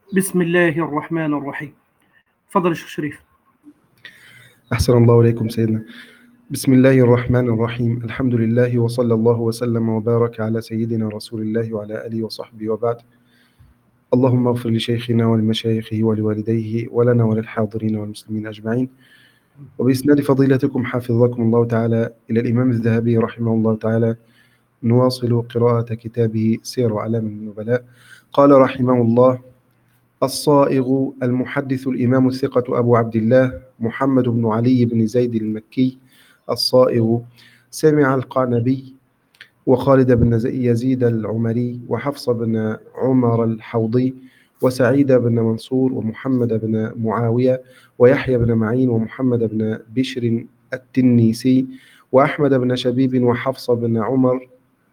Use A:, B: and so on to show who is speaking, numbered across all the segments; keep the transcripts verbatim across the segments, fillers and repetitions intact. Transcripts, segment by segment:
A: بسم الله الرحمن الرحيم. تفضل الشيخ شريف.
B: أحسن الله إليكم سيدنا. بسم الله الرحمن الرحيم. الحمد لله وصلى الله وسلم وبارك على سيدنا رسول الله وعلى آله وصحبه وبعد. اللهم اغفر لشيخنا ولمشايخه ولوالديه ولنا وللحاضرين والمسلمين أجمعين. وبإسناد فضيلتكم حفظكم الله تعالى إلى الإمام الذهبي رحمه الله تعالى نواصل قراءة كتابه سير أعلام النبلاء. قال رحمه الله: الصائغ المحدث الإمام الثقة أبو عبد الله محمد بن علي بن زيد المكي الصائغ سمع القعنبي وخالد بن يزيد العمري وحفص بن عمر الحوضي وسعيد بن منصور ومحمد بن معاوية ويحيى بن معين ومحمد بن بشر التنيسي وأحمد بن شبيب وحفص بن عمر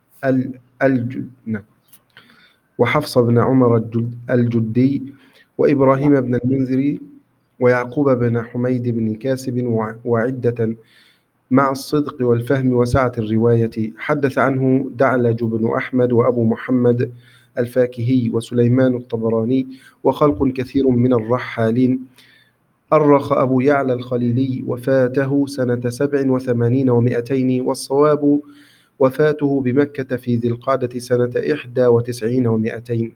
B: الجد وحفص بن عمر الجدي وإبراهيم بن المنذري ويعقوب بن حميد بن كاسب وعدة مع الصدق والفهم وسعة الرواية. حدث عنه دعلج بن أحمد وأبو محمد الفاكهي وسليمان الطبراني وخلق كثير من الرحالين. أرخ أبو يعلى الخليلي وفاته سنة سبع وثمانين ومائتين، والصواب وفاته بمكة في ذي القعدة سنة إحدى وتسعين ومائتين.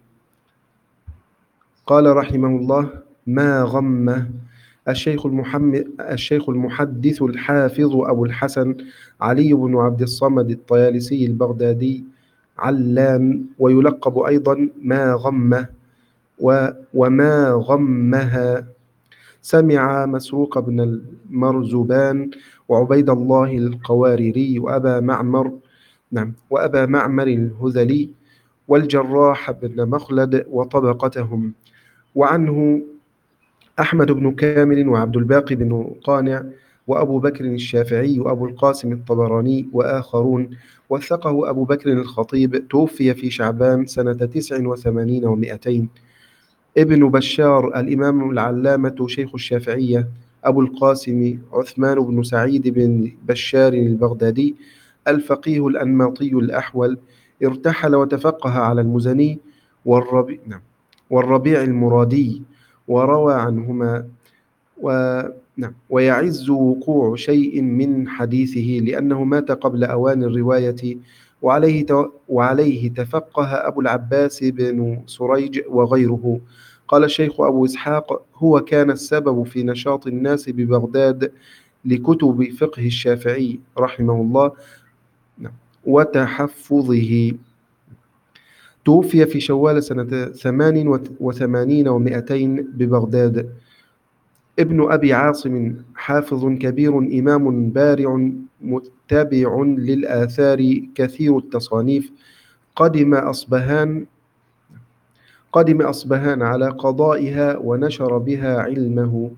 B: قال رحمه الله: ما غم الشيخ, الشيخ المحدث الحافظ أبو الحسن علي بن عبد الصمد الطيالسي البغدادي علام، ويلقب أيضا ما غم وما غمها. سمع مسروق بن المرزبان وعبيد الله القواريري وأبا معمر نعم وأبا معمر الهذلي والجراح بن مخلد وطبقتهم. وعنه أحمد بن كامل وعبد الباقي بن قانع وأبو بكر الشافعي وأبو القاسم الطبراني وآخرون. وثقه أبو بكر الخطيب، توفي في شعبان سنة تسع وثمانين ومائتين. ابن بشار الإمام العلامة شيخ الشافعية أبو القاسم عثمان بن سعيد بن بشار البغدادي الفقيه الأنماطي الأحول، ارتحل وتفقه على المزني والربيع, نعم والربيع المرادي، وروى عنهما و... نعم ويعز وقوع شيء من حديثه لأنه مات قبل أوان الرواية. وعليه, ت... وعليه تفقه أبو العباس بن سريج وغيره. قال الشيخ أبو إسحاق: هو كان السبب في نشاط الناس ببغداد لكتب فقه الشافعي رحمه الله وتحفظه. توفي في شوال سنة ثمان وثمانين ومائتين ببغداد. ابن أبي عاصم حافظ كبير إمام بارع متبع للآثار كثير التصانيف. قدم أصبهان قدم أصبهان على قضائها ونشر بها علمه.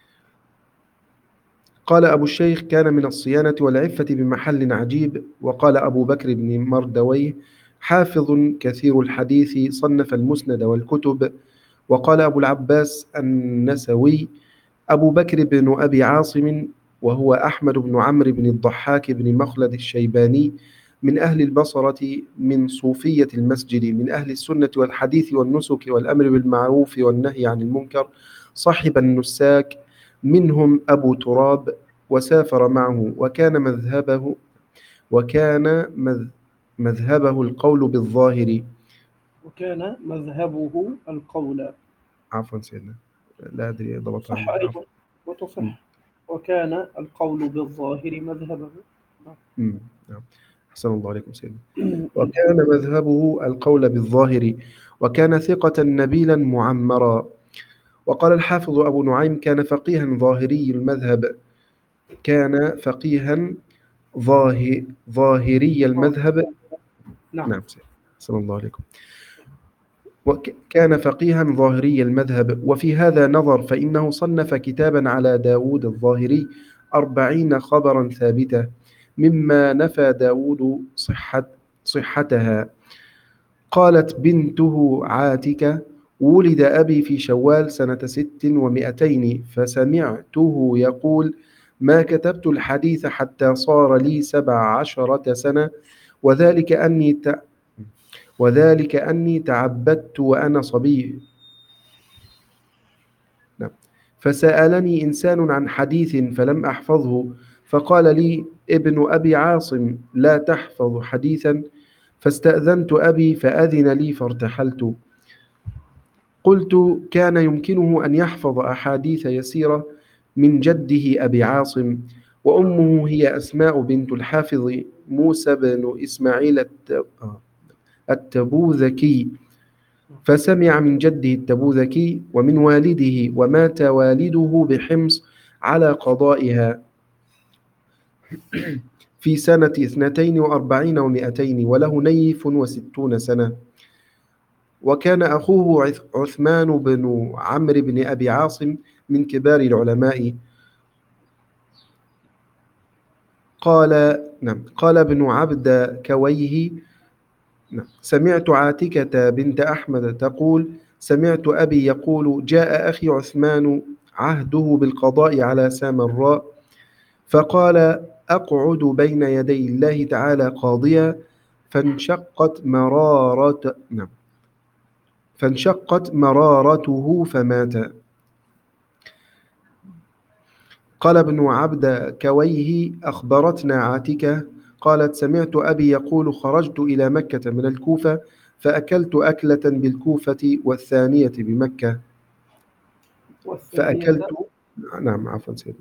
B: قال أبو الشيخ: كان من الصيانة والعفة بمحل عجيب. وقال أبو بكر بن مردويه: حافظ كثير الحديث، صنف المسند والكتب. وقال أبو العباس النسوي: أبو بكر بن أبي عاصم وهو أحمد بن عمرو بن الضحاك بن مخلد الشيباني من أهل البصرة، من صوفية المسجد، من أهل السنة والحديث والنسك والأمر بالمعروف والنهي عن المنكر، صاحب النساك، منهم أبو تراب، وسافر معه. وكان مذهبه وكان مذهبه القول بالظاهر
A: وكان مذهبه القول
B: عفوا سيدنا، لا أدري ضبط
A: صح
B: عندك.
A: أيضا وتصح. وكان القول بالظاهر مذهبه.
B: نعم. أحسن الله عليكم سيدنا. وكان مذهبه القول بالظاهر، وكان ثقة نبيلا معمرا. وقال الحافظ أبو نعيم: كان فقيها ظاهري المذهب كان فقيها ظاه... ظاهري المذهب
A: نعم.
B: نعم أحسن الله عليكم. وكان فقيها ظاهري المذهب. وفي هذا نظر، فإنه صنف كتابا على داود الظاهري أربعين خبرا ثابتة، مما نفى داود صحة صحتها. قالت بنته عاتكة: ولد أبي في شوال سنة ست ومائتين، فسمعته يقول: ما كتبت الحديث حتى صار لي سبع عشرة سنة، وذلك أني ت... وذلك أني تعبدت وأنا صبي نعم. فسألني إنسان عن حديث فلم أحفظه، فقال لي ابن أبي عاصم لا تحفظ حديثا، فاستأذنت أبي فأذن لي فارتحلت. قلت كان يمكنه أن يحفظ أحاديث يسيرة من جده أبي عاصم، وأمه هي أسماء بنت الحافظ موسى بن إسماعيل الت- التبوذكي، فسمع من جده التبوذكي ومن والده، ومات والده بحمص على قضائها في سنة اثنتين وأربعين ومائتين، وله نيف وستون سنة. وكان أخوه عث- عثمان بن عمرو بن أبي عاصم من كبار العلماء. قال نعم قال ابن عبد كويه نعم سمعت عاتكة بنت أحمد تقول سمعت أبي يقول جاء أخي عثمان عهده بالقضاء على سامراء، فقال أقعد بين يدي الله تعالى قاضيا، فانشقت مرارة نعم فانشقت مرارته فمات. قال ابن عبد كويه أخبرتنا عاتكة قالت سمعت أبي يقول خرجت إلى مكة من الكوفة، فأكلت أكلة بالكوفة والثانية بمكة.
A: والثانية
B: فأكلت نعم عفوا سيدي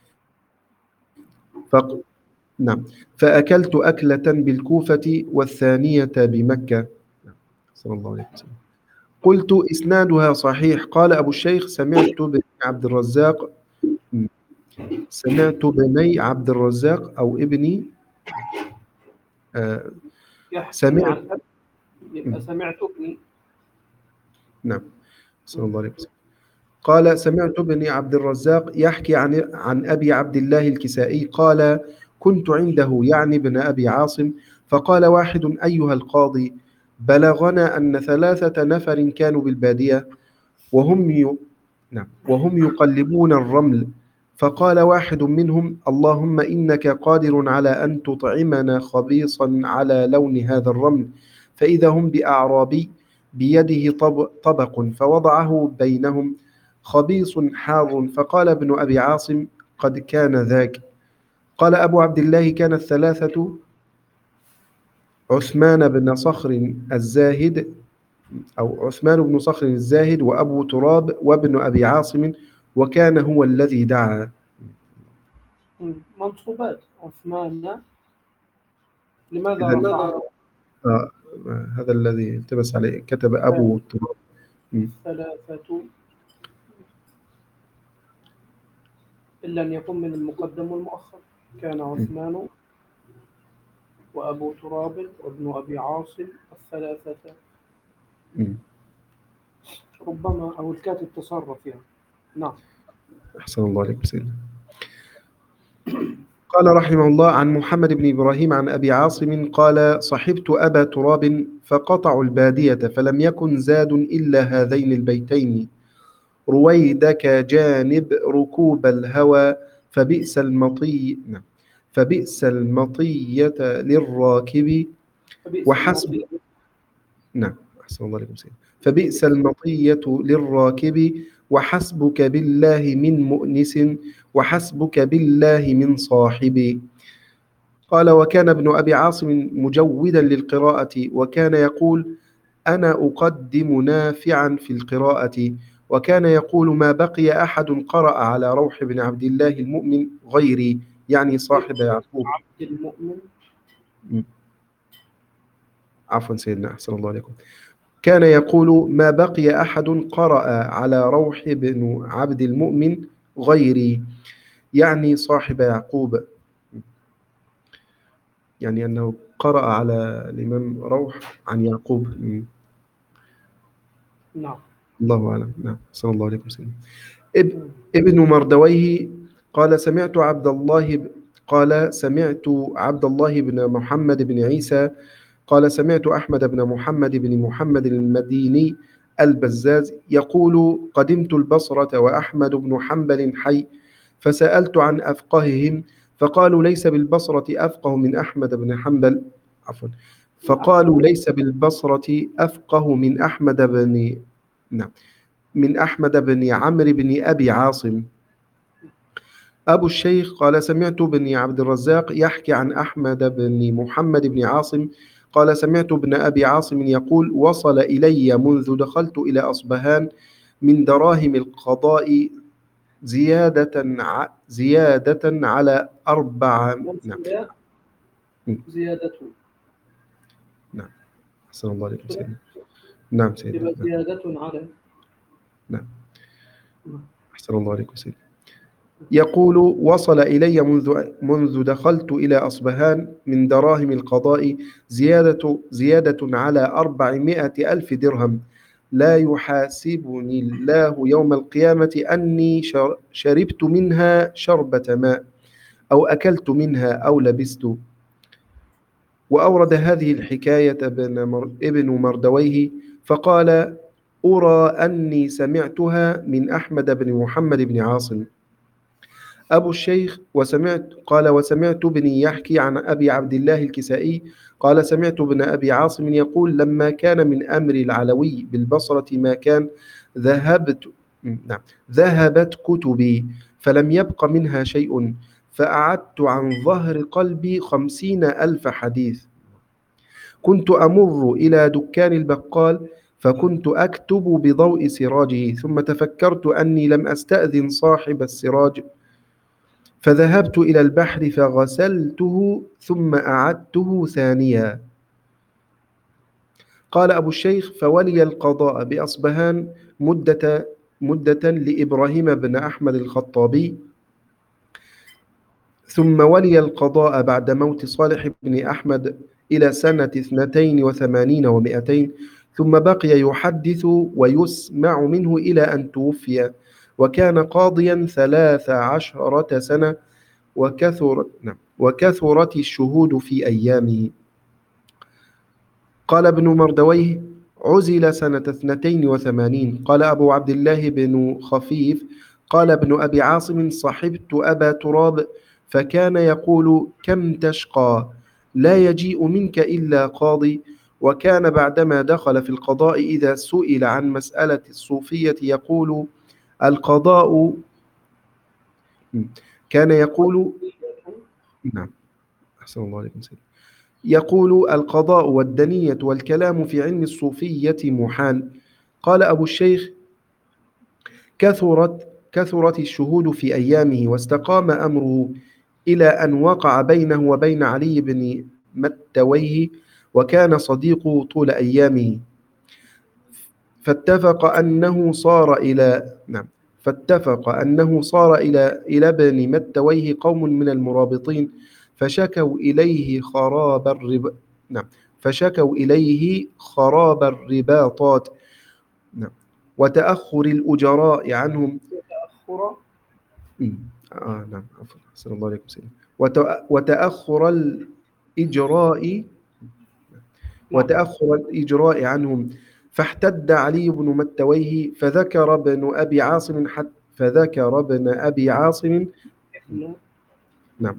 B: فق... نعم فأكلت أكلة بالكوفة والثانية بمكة. صلى الله عليه وسلم. قلت إسنادها صحيح. قال أبو الشيخ سمعت بن عبد الرزاق سمعت بني عبد الرزاق أو ابني آه
A: يحكي
B: سمعت
A: عن أب، يبقى سمعت ابني.
B: نعم صلى الله عليه وسلم. قال سمعت ابني عبد الرزاق يحكي عن عن أبي عبد الله الكسائي قال كنت عنده يعني ابن أبي عاصم، فقال واحد أيها القاضي بلغنا أن ثلاثة نفر كانوا بالبادية وهم ي... نعم وهم يقلبون الرمل، فقال واحد منهم اللهم إنك قادر على أن تطعمنا خبيصا على لون هذا الرمل، فإذا هم بأعرابي بيده طب... طبق فوضعه بينهم خبيص حار، فقال ابن أبي عاصم قد كان ذاك. قال أبو عبد الله كان الثلاثة عثمان بن صخر الزاهد أو عثمان بن صخر الزاهد وأبو تراب وابن أبي عاصم، وكان هو الذي دعا.
A: منصوبات عثمان، لماذا
B: إذا
A: رفعه؟
B: آه هذا الذي التبس عليه كتب أبو تراب. م.
A: ثلاثة، إلا أن يكون من المقدم والمؤخر. كان عثمان وأبو تراب وابن أبي عاصم الثلاثة.
B: م.
A: ربما أو الكاتب تصرف يعني. نعم.
B: أحسن الله عليكم سيدنا. قال رحمه الله عن محمد بن إبراهيم عن أبي عاصم قال صحبت أبا تراب فقطعوا البادية فلم يكن زاد إلا هذين البيتين رويدك جانب ركوب الهوى، فبئس المطي نعم فبئس المطية للراكب وحسب نعم أحسن الله عليكم سيدنا. فبئس المطية للراكب وحسبك بالله من مؤنس وحسبك بالله من صاحب. قال وكان ابن أبي عاصم مجودا للقراءة، وكان يقول أنا أقدم نافعا في القراءة، وكان يقول ما بقي أحد قرأ على روح بن عبد الله المؤمن غيري، يعني صاحب يعقوب.
A: عبد المؤمن
B: عفوا سيدنا أحسن الله عليكم. كان يقول ما بقي أحد قرأ على روح بن عبد المؤمن غيري، يعني صاحب يعقوب، يعني أنه قرأ على الإمام روح عن يعقوب.
A: نعم.
B: الله أعلم. نعم صلى الله عليه وسلم. ابن مردويه قال سمعت عبد الله ب... قال سمعت عبد الله بن محمد بن عيسى قال سمعت أحمد بن محمد بن محمد المديني البزاز يقول قدمت البصرة وأحمد بن حنبل حي، فسألت عن أفقههم فقالوا ليس بالبصرة أفقه من أحمد بن حنبل عفوا فقالوا ليس بالبصرة أفقه من أحمد بن نعم من أحمد بن عمرو بن أبي عاصم. أبو الشيخ قال سمعت بن عبد الرزاق يحكي عن أحمد بن محمد بن عاصم قال سمعت ابن أبي عاصم يقول وصل إلي منذ دخلت إلى أصبهان من دراهم القضاء زيادة ع... زيادة على أربع. نعم.
A: زيادة.
B: نعم. أحسن الله عليكم سيدنا. نعم سيدنا.
A: زيادة على.
B: نعم. أحسن الله عليكم سيدنا. يقول وصل إلي منذ منذ دخلت إلى أصبهان من دراهم القضاء زيادة زيادة على أربعمائة ألف درهم لا يحاسبني الله يوم القيامة أني شربت منها شربة ماء أو أكلت منها أو لبست. وأورد هذه الحكاية ابن مردويه فقال أرى أني سمعتها من أحمد بن محمد بن عاصم. أبو الشيخ وسمعت قال وسمعت ابني يحكي عن أبي عبد الله الكسائي قال سمعت ابن أبي عاصم يقول لما كان من أمر العلوي بالبصرة ما كان ذهبت نعم ذهبت كتبي فلم يبق منها شيء فأعدت عن ظهر قلبي خمسين ألف حديث. كنت أمر إلى دكان البقال فكنت أكتب بضوء سراجه ثم تفكرت أني لم أستأذن صاحب السراج فذهبت إلى البحر فغسلته ثم أعدته ثانيا. قال أبو الشيخ فولي القضاء بأصبهان مدة, مدة لإبراهيم بن أحمد الخطابي ثم ولي القضاء بعد موت صالح بن أحمد إلى سنة اثنتين وثمانين ومئتين ثم بقي يحدث ويسمع منه إلى أن توفي وكان قاضيا ثلاث عشرة سنة وكثر وكثرت الشهود في أيامه. قال ابن مردويه عزل سنة اثنتين وثمانين. قال أبو عبد الله بن خفيف قال ابن أبي عاصم صحبت أبا تراب فكان يقول كم تشقى لا يجيء منك إلا قاضي. وكان بعدما دخل في القضاء إذا سئل عن مسألة الصوفية يقول القضاء كان يقول نعم أحسن الله عليكم سيدي يقول القضاء والدنية والكلام في علم الصوفية محال. قال أبو الشيخ كثرت كثرت الشهود في أيامه واستقام أمره إلى أن وقع بينه وبين علي بن متويه وكان صديقه طول أيامه فاتفق أنه صار إلى نعم فاتفق أنه صار إلى إلى ابن متويه قوم من المرابطين فشكوا إليه خراب الرب نعم فشكوا إليه خراب الرباطات نعم وتأخر الأجراء عنهم
A: تأخر
B: آه نعم عفوا أحسن الله عليكم سيدي وتأخر الإجراء وتأخر الإجراء عنهم فاحتد علي بن متويه فذكر ابن أبي عاصم حتى فذكر ابن أبي عاصم نعم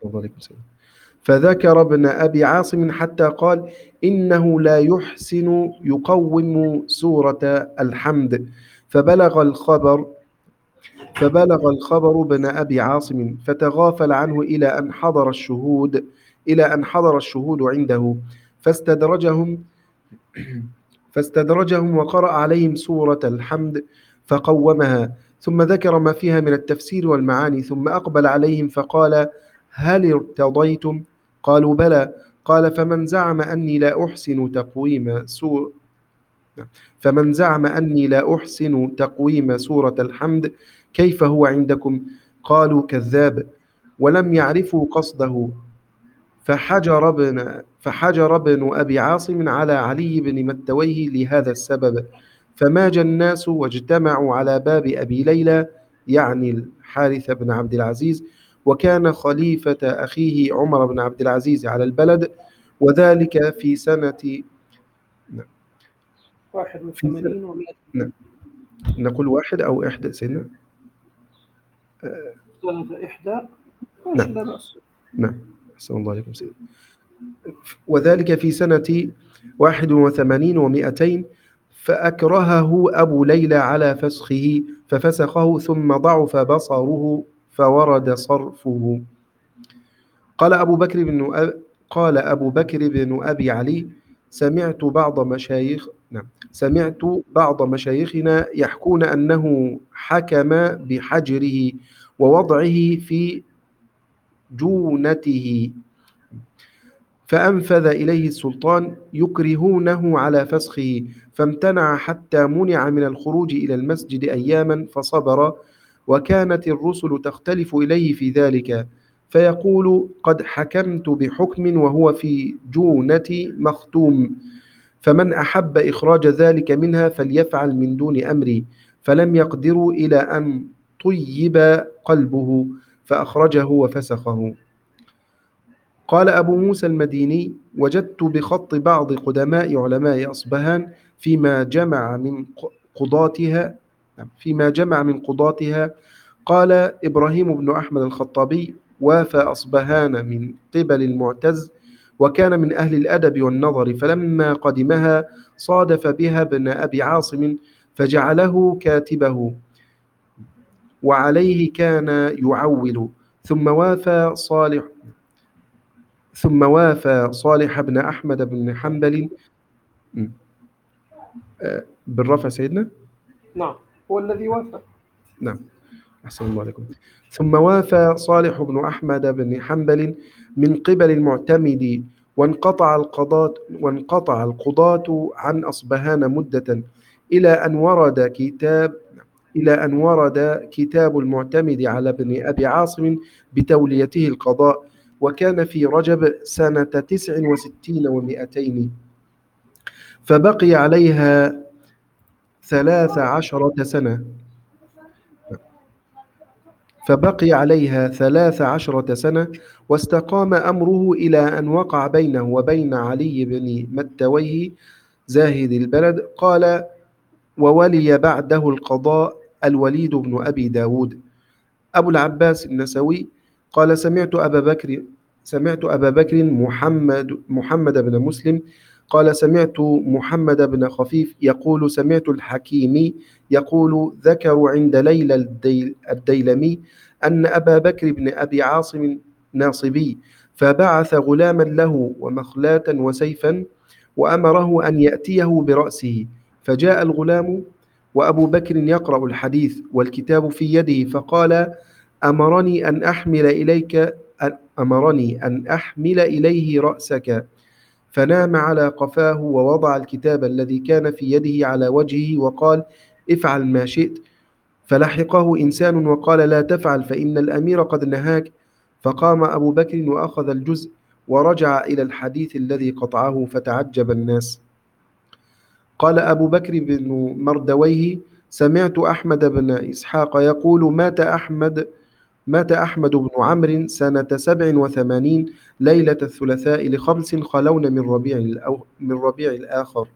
B: فذكر ابن أبي عاصم حتى قال إنه لا يحسن يقوم سورة الحمد فبلغ الخبر فبلغ الخبر ابن أبي عاصم فتغافل عنه إلى أن حضر الشهود إلى أن حضر الشهود عنده فاستدرجهم فاستدرجهم وقرأ عليهم سورة الحمد فقومها ثم ذكر ما فيها من التفسير والمعاني ثم أقبل عليهم فقال هل ارتضيتم؟ قالوا بلى. قال فمن زعم أني لا أحسن تقويم سورة فمن زعم أني لا أحسن تقويم سورة الحمد كيف هو عندكم؟ قالوا كذاب ولم يعرفوا قصده فحجر ابن فحجر ابن أبي عاصم على علي بن متويه لهذا السبب فماج الناس واجتمعوا على باب أبي ليلى يعني الحارث بن عبد العزيز وكان خليفة أخيه عمر بن عبد العزيز على البلد وذلك في سنة
A: واحد وثمانين ومئة
B: نقول واحد أو إحدى سنة
A: سنة إحدى
B: نعم نعم أحسن الله عليكم سيدي وذلك في سنة واحد وثمانين ومئتين فأكرهه أبو ليلى على فسخه ففسخه ثم ضعف بصره فورد صرفه. قال أبو بكر بن أب... قال أبو بكر بن أبي علي: سمعت بعض مشايخ نعم سمعت بعض مشايخنا يحكون أنه حكم بحجره ووضعه في جونته، فأنفذ إليه السلطان يكرهونه على فسخه، فامتنع حتى منع من الخروج إلى المسجد أياما فصبر. وكانت الرسل تختلف إليه في ذلك، فيقول: قد حكمت بحكم وهو في جونة مختوم، فمن أحب إخراج ذلك منها فليفعل من دون أمري. فلم يقدروا إلى أن طيب قلبه فأخرجه وفسخه. قال أبو موسى المديني: وجدت بخط بعض قدماء علماء أصبهان فيما جمع من قضاتها فيما جمع من قضاتها قال إبراهيم بن أحمد الخطابي: وافى أصبهان من قبل المعتز، وكان من أهل الأدب والنظر، فلما قدمها صادف بها ابن أبي عاصم فجعله كاتبه، وعليه كان يعول. ثم وافى صالح ثم وافى صالح بن أحمد بن حنبل بالرفع سيدنا.
A: نعم، هو الذي وافى.
B: نعم، أحسن الله عليكم. ثم وافى صالح بن أحمد بن حنبل من قبل المعتمد، وانقطع القضاة وانقطع القضاة عن أصبهان مدة، إلى أن ورد كتاب إلى أن ورد كتاب المعتمد على ابن أبي عاصم بتوليته القضاء، وكان في رجب سنة تسع وستين ومئتين، فبقي عليها ثلاث عشرة سنة فبقي عليها ثلاث عشرة سنة واستقام أمره إلى أن وقع بينه وبين علي بن متويه زاهد البلد. قال: وولي بعده القضاء الوليد بن أبي داود. أبو العباس النسوي قال: سمعت أبا بكر سمعت أبا بكر محمد محمد بن مسلم قال: سمعت محمد بن خفيف يقول: سمعت الحكيمي يقول: ذكروا عند ليلى الديل الديلمي أن أبا بكر بن أبي عاصم ناصبي، فبعث غلاما له ومخلاة وسيفا، وأمره أن يأتيه برأسه. فجاء الغلام وأبو بكر يقرأ الحديث والكتاب في يده، فقال: أمرني أن أحمل إليك أمرني أن أحمل إليه رأسك. فنام على قفاه ووضع الكتاب الذي كان في يده على وجهه وقال: افعل ما شئت. فلحقه إنسان وقال: لا تفعل، فإن الأمير قد نهاك. فقام أبو بكر وأخذ الجزء ورجع إلى الحديث الذي قطعه، فتعجب الناس. قال أبو بكر بن مردويه: سمعت أحمد بن إسحاق يقول: مات أحمد مات أحمد بن عمرو سنة سبع وثمانين ليلة الثلاثاء لخمس خلون من ربيع الأو من ربيع الآخر.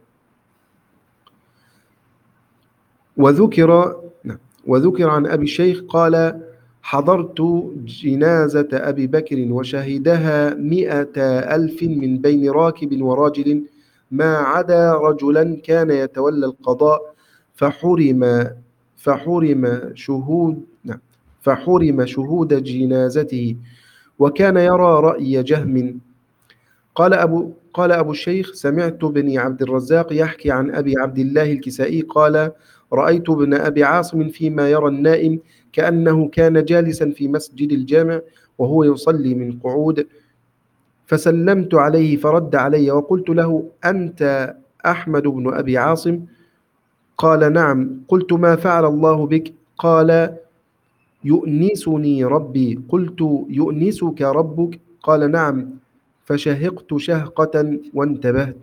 B: وذكر وذكر عن أبي الشيخ قال: حضرت جنازة أبي بكر وشهدها مئة ألف من بين راكب وراجل، ما عدا رجلا كان يتولى القضاء فحرم فحرم شهود فحرم شهود جنازته، وكان يرى رأي جهم. قال أبو قال أبو الشيخ: سمعت بني عبد الرزاق يحكي عن أبي عبد الله الكسائي قال: رأيت ابن أبي عاصم فيما يرى النائم كأنه كان جالسا في مسجد الجامع وهو يصلي من قعود، فسلمت عليه فرد علي، وقلت له: أنت أحمد بن أبي عاصم؟ قال: نعم. قلت: ما فعل الله بك؟ قال: يؤنسني ربي. قلت: يؤنسك ربك؟ قال: نعم. فشهقت شهقة وانتبهت.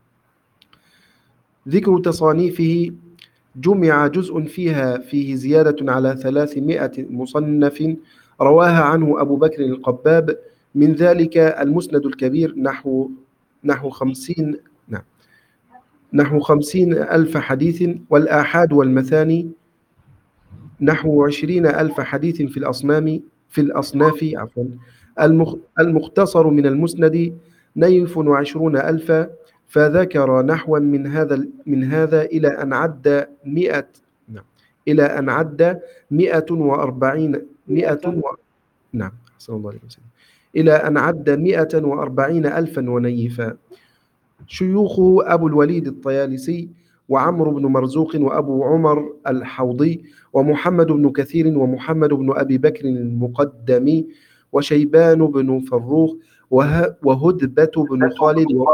B: ذكر تصانيفه: جمع جزء فيها فيه زيادة على ثلاثمائة مصنف رواها عنه أبو بكر القباب، من ذلك المسند الكبير نحو نحو خمسين نعم نحو خمسين ألف حديث، والآحاد والمثاني نحو عشرين ألف حديث في الأصنام في الأصناف عفوا المختصر من المسند نيف وعشرون ألفا، فذكر نحوا من هذا من هذا إلى أن عد مئة نعم إلى أن عد مئة وأربعين مئة و... نعم أحسن الله عليه وسلم إلى أن عد مئة وأربعين ألفا ونيفا. شيوخه أبو الوليد الطيالسي وعمرو بن مرزوق وأبو عمر الحوضي ومحمد بن كثير ومحمد بن أبي بكر المقدمي وشيبان بن فروخ وه... وهدبة بن خالد و...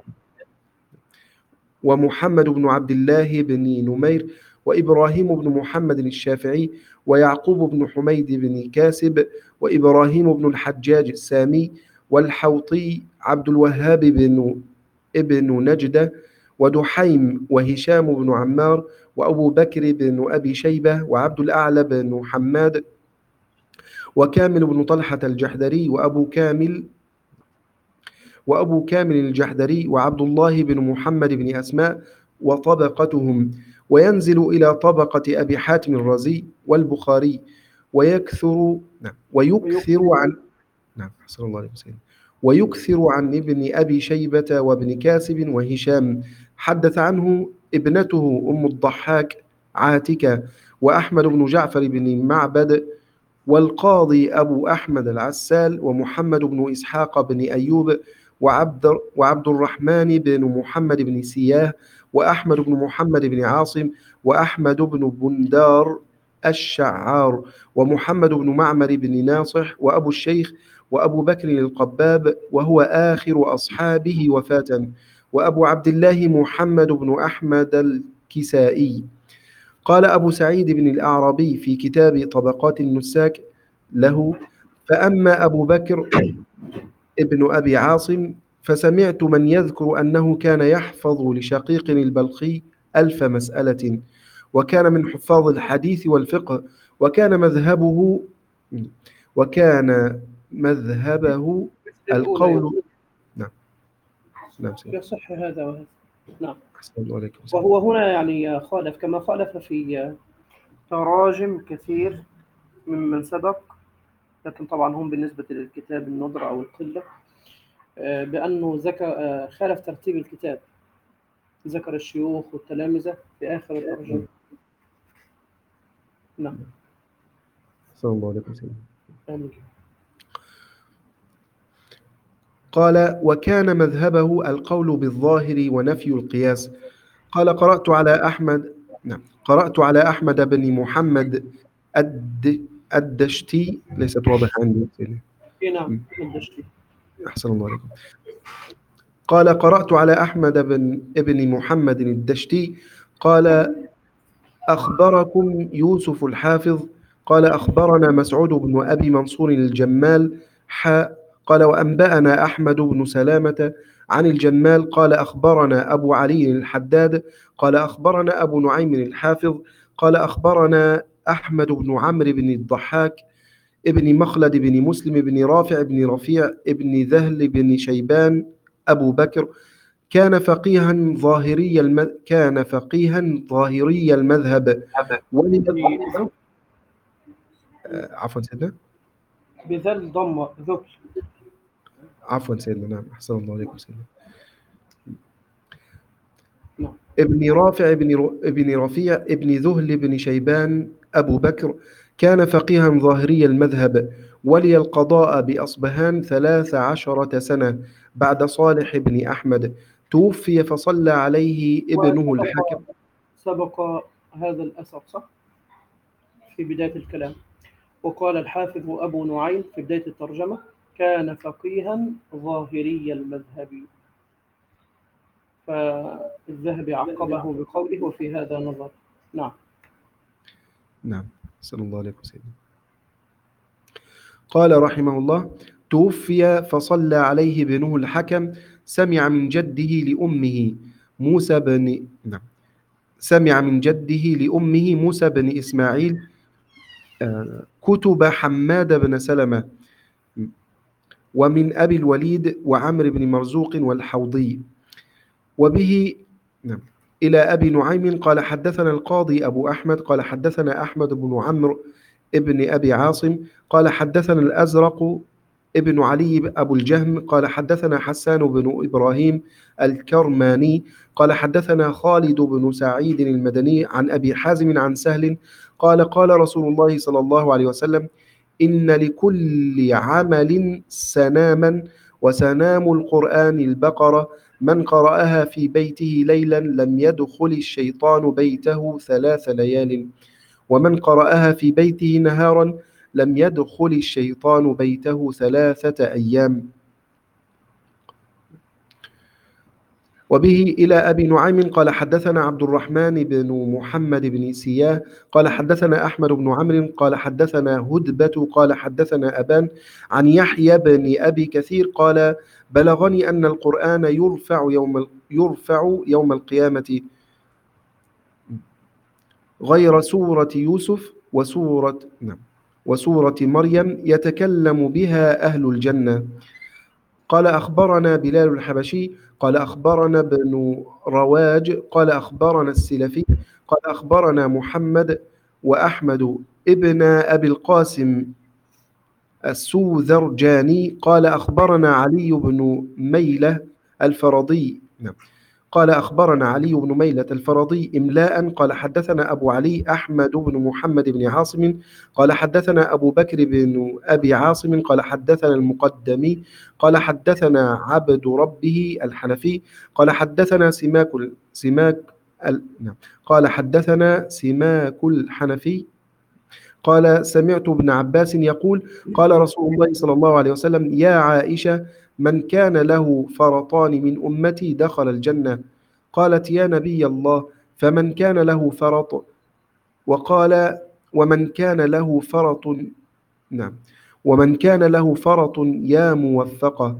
B: ومحمد بن عبد الله بن نمير وإبراهيم بن محمد الشافعي ويعقوب بن حميد بن كاسب وإبراهيم بن الحجاج السامي والحوطي عبد الوهاب بن ابن نجدة ودحيم وهشام بن عمار وأبو بكر بن أبي شيبة وعبد الأعلى بن حماد وكامل بن طلحة الجحدري وأبو كامل وأبو كامل الجحدري وعبد الله بن محمد بن أسماء وطبقتهم، وينزل إلى طبقة أبي حاتم الرازي والبخاري ويكثر نعم ويكثر عن نعم حسن الله عليه وسلم ويكثر عن ابن أبي شيبة وابن كاسب وهشام. حدث عنه ابنته أم الضحاك عاتكة وأحمد بن جعفر بن معبد والقاضي أبو أحمد العسال ومحمد بن إسحاق بن أيوب وعبد, وعبد الرحمن بن محمد بن سياه وأحمد بن محمد بن عاصم وأحمد بن بندار الشعار ومحمد بن معمر بن ناصح وأبو الشيخ وأبو بكر القباب وهو آخر أصحابه وفاة وأبو عبد الله محمد بن أحمد الكسائي. قال أبو سعيد بن الأعرابي في كتاب طبقات النساك له: فأما أبو بكر ابن أبي عاصم فسمعت من يذكر أنه كان يحفظ لشقيق البلخي ألف مسألة وكان من حفاظ الحديث والفقه وكان مذهبه وكان مذهبه القول نعم نعم
A: يصح هذا وهذا نعم.
B: عليكم.
A: وهو هنا يعني خالف كما خالف في تراجم كثير ممن سبق، لكن طبعا هم بالنسبة للكتاب الندرة أو القلة بأنه ذكر خالف ترتيب الكتاب، ذكر الشيوخ والتلامذة في آخر الترجمة. نعم.
B: السلام الله عليكم سيدنا. قال: وكان مذهبه القول بالظاهر ونفي القياس. قال: قرأت على أحمد نعم قرأت على أحمد بن محمد الد الدشتي ليست واضحة عندي.
A: نعم الدشتي.
B: أحسن الله عليكم. قال: قرأت على أحمد بن ابن محمد الدشتي قال: أخبركم يوسف الحافظ قال: أخبرنا مسعود بن أبي منصور الجمال حاء قال: وأنبأنا أحمد بن سلامة عن الجمال قال: أخبرنا أبو علي الحداد قال: أخبرنا أبو نعيم الحافظ قال: أخبرنا أحمد بن عمرو بن الضحاك ابن مخلد بن مسلم بن رافع بن رفيع ابن ذهل بن شيبان أبو بكر كان فقيها ظاهري الم... كان فقيها ظاهري المذهب ولد عفوا سيدنا
A: بذل ضم ذكر
B: عفوا سيدنا نعم أحسن الله عليكم سيدنا
A: نعم.
B: ابن رافع ابن ر... ابن رفيع ابن ذهل بن شيبان أبو بكر كان فقيها ظاهري المذهب ولي القضاء بأصبهان ثلاث عشرة سنة بعد صالح بن أحمد. توفي فصلى عليه ابنه الحكم.
A: سبق هذا الأثر صح في بداية الكلام. وقال الحافظ أبو نعيم في بداية الترجمة: كان فقيها ظاهري المذهب. فالذهبي عقبه بقوله: وفي هذا نظر. نعم
B: نعم صلى الله عليه وسلم. قال رحمه الله: توفي فصلى عليه ابنه الحكم سمع من جده لأمه موسى بن نعم سمع من جده لأمه موسى بن إسماعيل آه كتب حماد بن سلمة ومن أبي الوليد وعمر بن مرزوق والحوضي وبه نعم إلى أبي نعيم قال: حدثنا القاضي أبو أحمد قال: حدثنا أحمد بن عمرو ابن أبي عاصم قال: حدثنا الأزرق ابن علي أبو الجهم قال حدثنا حسان بن إبراهيم الكرماني قال حدثنا خالد بن سعيد المدني عن أبي حازم عن سهل قال قال رسول الله صلى الله عليه وسلم إن لكل عمل سناما وسنام القرآن البقرة من قرأها في بيته ليلا لم يدخل الشيطان بيته ثلاث ليال ومن قرأها في بيته نهارا لم يدخل الشيطان بيته ثلاثة أيام. وبه إلى أبي نعيم قال حدثنا عبد الرحمن بن محمد بن سياه قال حدثنا أحمد بن عمرو قال حدثنا هدبة قال حدثنا أبان عن يحيى بن أبي كثير قال بلغني أن القرآن يرفع يوم يرفع يوم القيامة غير سورة يوسف وسورة نعم وسورة مريم يتكلم بها أهل الجنة. قال أخبرنا بلال الحبشي قال أخبرنا ابن رواج قال أخبرنا السلفي قال أخبرنا محمد وأحمد ابن أبي القاسم السوذرجاني قال أخبرنا علي بن ميلة الفرضي نعم قال أخبرنا علي بن ميلة الفرضي إملاء قال حدثنا أبو علي أحمد بن محمد بن عاصم قال حدثنا أبو بكر بن أبي عاصم قال حدثنا المقدمي قال حدثنا عبد ربه الحنفي قال حدثنا سماك سماك نعم قال حدثنا سماك الحنفي قال سمعت ابن عباس يقول قال رسول الله صلى الله عليه وسلم يا عائشة من كان له فرطان من أمتي دخل الجنة. قالت يا نبي الله فمن كان له فرط وقال ومن كان له فرط نعم ومن كان له فرط يا موفقة.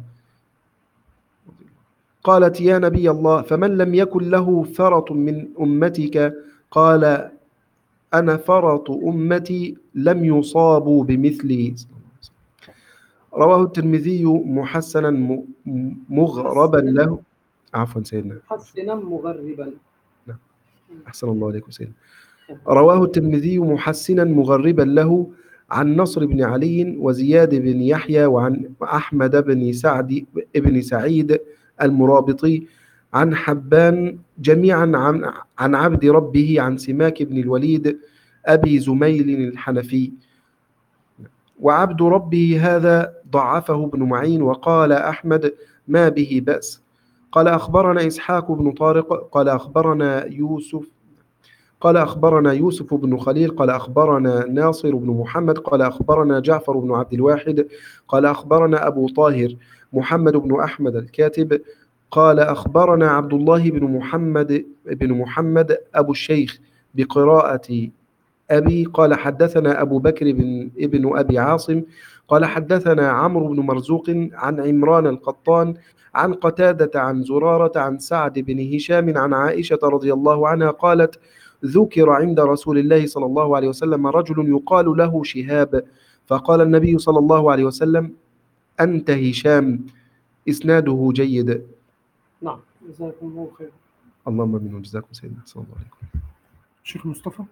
B: قالت يا نبي الله فمن لم يكن له فرط من أمتك قال أنا فرط أمتي لم يصابوا بمثله. رواه الترمذي محسنا مغربا له عفوا سيدنا
A: محسنا مغربا
B: نعم. أحسن الله عليكم سيدنا. رواه الترمذي محسنا مغربا له عن نصر بن علي وزياد بن يحيى وعن أحمد بن سعد بن سعيد المرابطي عن حبان جميعا عن, عن عبد ربه عن سماك بن الوليد أبي زميل الحنفي. وعبد ربه هذا ضعفه ابن معين وقال أحمد ما به بأس. قال أخبرنا إسحاق بن طارق قال أخبرنا يوسف قال أخبرنا يوسف بن خليل قال أخبرنا ناصر بن محمد قال أخبرنا جعفر بن عبد الواحد قال أخبرنا أبو طاهر محمد بن أحمد الكاتب قال أخبرنا عبد الله بن محمد بن محمد أبو الشيخ بقراءة أبي قال حدثنا أبو بكر بن ابن أبي عاصم قال حدثنا عمرو بن مرزوق عن عمران القطان عن قتادة عن زرارة عن سعد بن هشام عن عائشة رضي الله عنها قالت ذكر عند رسول الله صلى الله عليه وسلم رجل يقال له شهاب فقال النبي صلى الله عليه وسلم أنت هشام إسناده جيد.
A: نعم جزاكم الله خير.
B: اللهم امين وجزاكم سيدنا صلى الله عليكم.
A: شيخ مصطفى.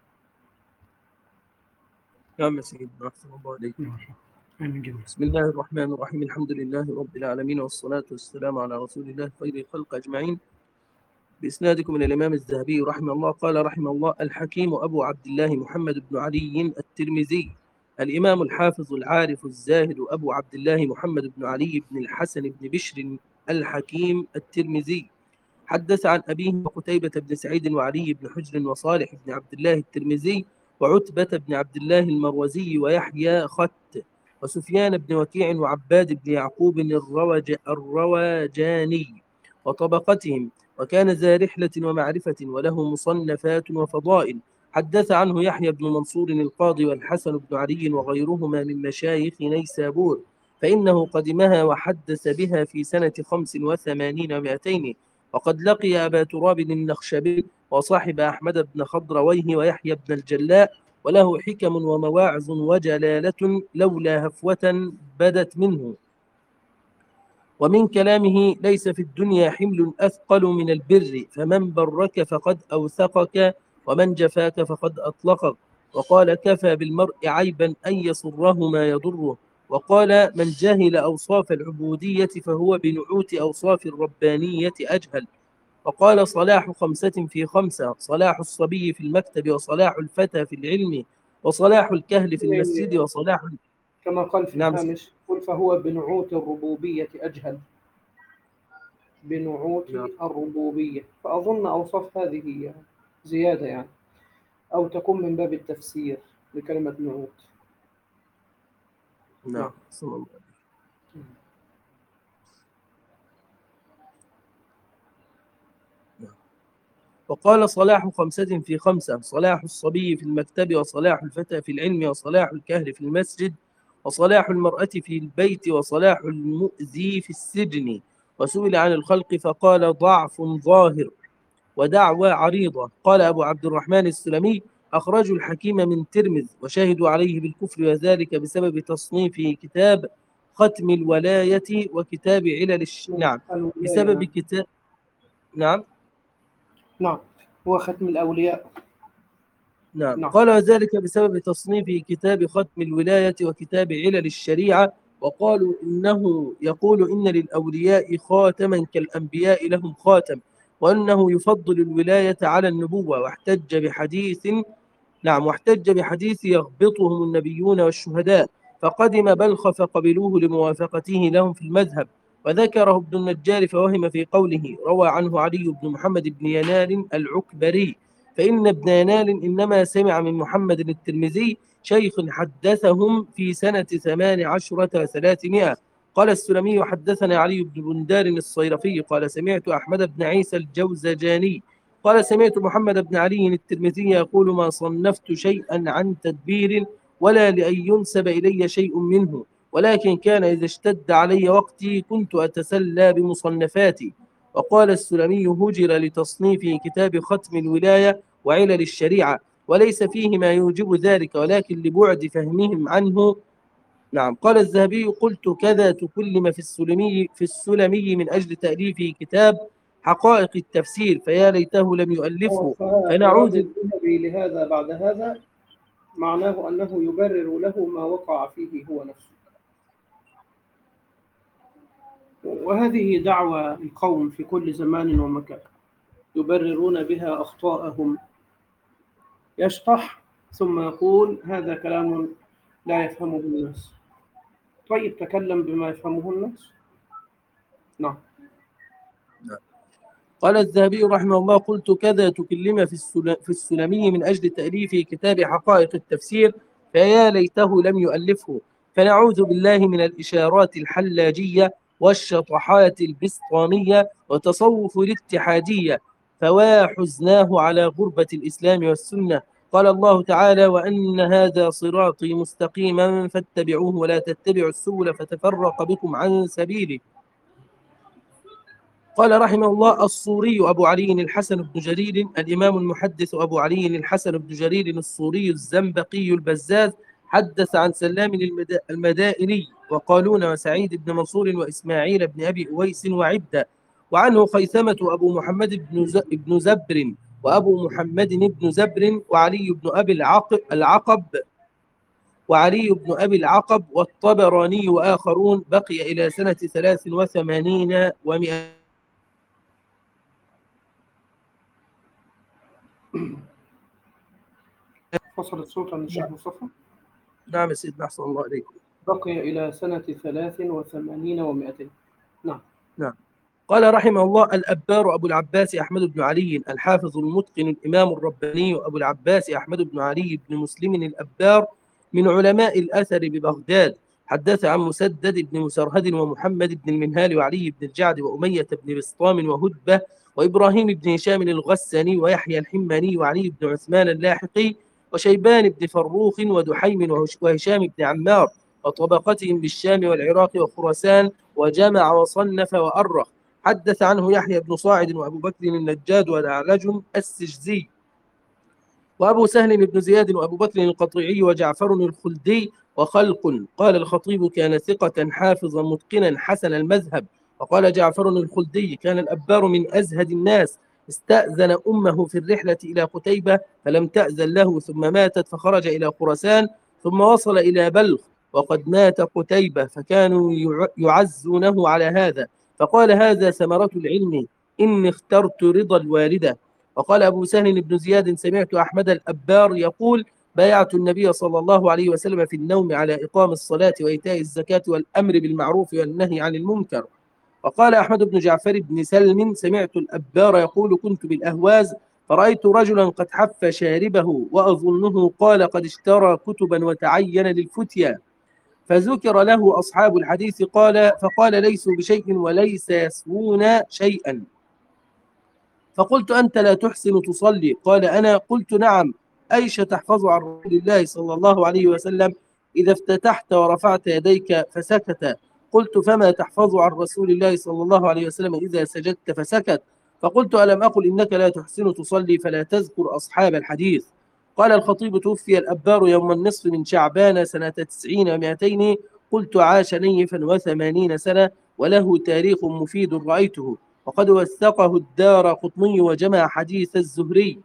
C: نعم سيدنا أحسن الله عليكم. بسم الله الرحمن الرحيم الحمد لله رب العالمين والصلاة والسلام على رسول الله خير الخلق أجمعين. بإسنادكم من الإمام الذهبي رحمه الله قال رحمه الله الحكيم أبو عبد الله محمد بن علي الترمذي الإمام الحافظ العارف الزاهد أبو عبد الله محمد بن علي بن الحسن بن بشر الحكيم الترمذي حدث عن أبيه وقتيبة بن سعيد وعلي بن حجر وصالح بن عبد الله الترمذي وعتبة بن عبد الله المروزي ويحيى خت وسفيان بن وكيع وعباد بن يعقوب الروج الرواجاني وطبقتهم وكان ذا رحلة ومعرفة وله مصنفات وفضائل. حدث عنه يحيى بن منصور القاضي والحسن بن علي وغيرهما من مشايخ نيسابور فإنه قدمها وحدث بها في سنة خمس وثمانين ومائتين وقد لقي أبا تراب النخشبي وصاحب أحمد بن خضرويه ويحيى بن الجلاء وله حكم ومواعظ وجلالة لولا هفوة بدت منه. ومن كلامه ليس في الدنيا حمل أثقل من البر فمن برك فقد أوثقك ومن جفاك فقد أطلقك. وقال كفى بالمرء عيبا أن يصره ما يضره وقال من جهل أوصاف العبودية فهو بنعوت أوصاف الربانية أجهل. وقال صلاح خمسة في خمسة: صلاح الصبي في المكتب، وصلاح الفتى في العلم، وصلاح الكهل في المسجد، وصلاح
A: كما قال في
C: نعم.
A: الهامش: قل فهو بنعوت الربوبية أجهل. بنعوت
C: نعم.
A: الربوبية، فأظن أوصاف هذه زيادة يعني، أو تكون من باب التفسير لكلمة نعوت.
C: نعم. صلى الله عليه وسلم. وقال صلاح خمسة في خمسة: صلاح الصبي في المكتب، وصلاح الفتى في العلم، وصلاح الكهل في المسجد، وصلاح المرأة في البيت، وصلاح المؤذي في السجن. وسئل عن الخلق فقال: ضعف ظاهر ودعوى عريضة. قال أبو عبد الرحمن السلمي: أخرجوا الحكيم من ترمذ وشهدوا عليه بالكفر، وذلك بسبب تصنيفه كتاب ختم الولاية وكتاب علل الش... نعم بسبب كتاب نعم
A: نعم هو ختم الأولياء.
C: نعم.
A: نعم.
C: قال وذلك بسبب تصنيفه كتاب ختم الولاية وكتاب علل الشريعة. وقالوا إنه يقول إن للأولياء خاتما كالأنبياء لهم خاتم، وأنه يفضل الولاية على النبوة، واحتج بحديث نعم واحتج بحديث يغبطهم النبيون والشهداء، فقدم بلخ فقبلوه لموافقته لهم في المذهب. وذكره ابن النجار فوهم في قوله: روى عنه علي بن محمد بن ينال العكبري، فإن ابن ينال إنما سمع من محمد الترمذي شيخ حدثهم في سنة ثمان عشرة وثلاثمائة. قال السلمي: حدثنا علي بن بندار الصيرفي قال سمعت أحمد بن عيسى الجوزجاني قال سمعت محمد بن علي الترمذي يقول: ما صنفت شيئا عن تدبير ولا لأن ينسب إلي شيء منه، ولكن كان إذا اشتد علي وقتي كنت أتسلى بمصنفاتي. وقال السلمي: هجر لتصنيف كتاب ختم الولاية وعلل الشريعة، وليس فيه ما يوجب ذلك، ولكن لبعد فهمهم عنه. نعم. قال الذهبي: قلت كذا تكلم في السلمي في السلمي من أجل تأليفه كتاب حقائق التفسير، فيا ليته لم يؤلفه. فنعوذ
A: الذهبي لهذا بعد هذا معناه أنه يبرر له ما وقع فيه هو نفسه، وهذه دعوة القوم في كل زمان ومكان، يبررون بها أخطاءهم. يشطح ثم يقول: هذا كلام لا يفهمه الناس. طيب تكلم بما يفهمه الناس. نعم.
C: قال الذهبي رحمه الله: قلت كذا تكلم في في السلمي من أجل تأليف كتاب حقائق التفسير، فيا ليته لم يؤلفه. فنعوذ بالله من الإشارات الحلاجية والشطحات البسطامية وتصوف الاتحادية، فوا حزناه على غربة الإسلام والسنة. قال الله تعالى: وأن هذا صراطي مستقيما فاتبعوه ولا تتبعوا السبل فتفرق بكم عن سبيله. قال رحمه الله: الصوري أبو علي الحسن بن جرير الإمام المحدث أبو علي الحسن بن جرير الصوري الزنبقي البزاز حدث عن سلام المدائني وقالون وسعيد بن منصور وإسماعيل بن أبي أويس وعبدة، وعنه خيثمة أبو محمد بن زبر وأبو محمد بن زبر وعلي بن أبي العقب وعلي بن أبي العقب والطبراني وآخرون، بقي إلى سنة ثلاث وثمانين ومئة.
A: فصل الصوت عن الشيخ مصطفى.
C: نعم سيدنا، أحسن الله عليكم.
A: بقي إلى سنة ثلاث وثمانين ومئتين. نعم.
C: نعم. قال رحمه الله: الأبار أبو العباس أحمد بن علي الحافظ المتقن الإمام الرباني أبو العباس أحمد بن علي بن مسلم الأبار من علماء الأثر ببغداد، حدث عن مسدد بن مسرهد ومحمد بن المنهال وعلي بن الجعد وأمية بن بسطام وهدبة وإبراهيم بن هشام الغساني ويحيى الحماني وعلي بن عثمان اللاحقي وشيبان بن فروخ ودحيم وهشام بن عمار وطبقتهم بالشام والعراق وخراسان، وجمع وصنف وأرخ. حدث عنه يحيى بن صاعد وأبو بكر النجاد والأعلج السجزي وأبو سهل بن زياد وأبو بكر القطيعي وجعفر الخلدي وخلق. قال الخطيب: كان ثقة حافظا متقنا حسن المذهب. وقال جعفر الخلدي: كان الأبار من أزهد الناس، استأذن أمه في الرحلة إلى قتيبة فلم تأذن له، ثم ماتت فخرج إلى خراسان، ثم وصل إلى بلخ وقد مات قتيبة، فكانوا يعزونه على هذا، فقال هذا ثمرة العلم إني اخترت رضا الوالدة. وقال أبو سهل بن زياد سمعت أحمد الأبار يقول بايعت النبي صلى الله عليه وسلم في النوم على إقام الصلاة وإيتاء الزكاة والأمر بالمعروف والنهي عن المنكر. وقال أحمد بن جعفر بن سلم سمعت الأبار يقول كنت بالأهواز فرأيت رجلا قد حف شاربه وأظنه قال قد اشترى كتبا وتعين للفتيا، فذكر له أصحاب الحديث قال فقال ليسوا بشيء وليس يسوون شيئا، فقلت أنت لا تحسن تصلي؟ قال أنا. قلت نعم، أيش تحفظ عن رسول الله صلى الله عليه وسلم إذا افتتحت ورفعت يديك فسكت؟ قلت فما تحفظ عن رسول الله صلى الله عليه وسلم إذا سجدت فسكت؟ فقلت ألم أقل إنك لا تحسن تصلي فلا تذكر أصحاب الحديث. قال الخطيب توفي الأبار يوم النصف من شعبان سنة تسعين ومائتين. قلت عاش نيفا وثمانين سنة وله تاريخ مفيد رأيته، وقد وثقه الدار قطني وجمع حديث الزهري.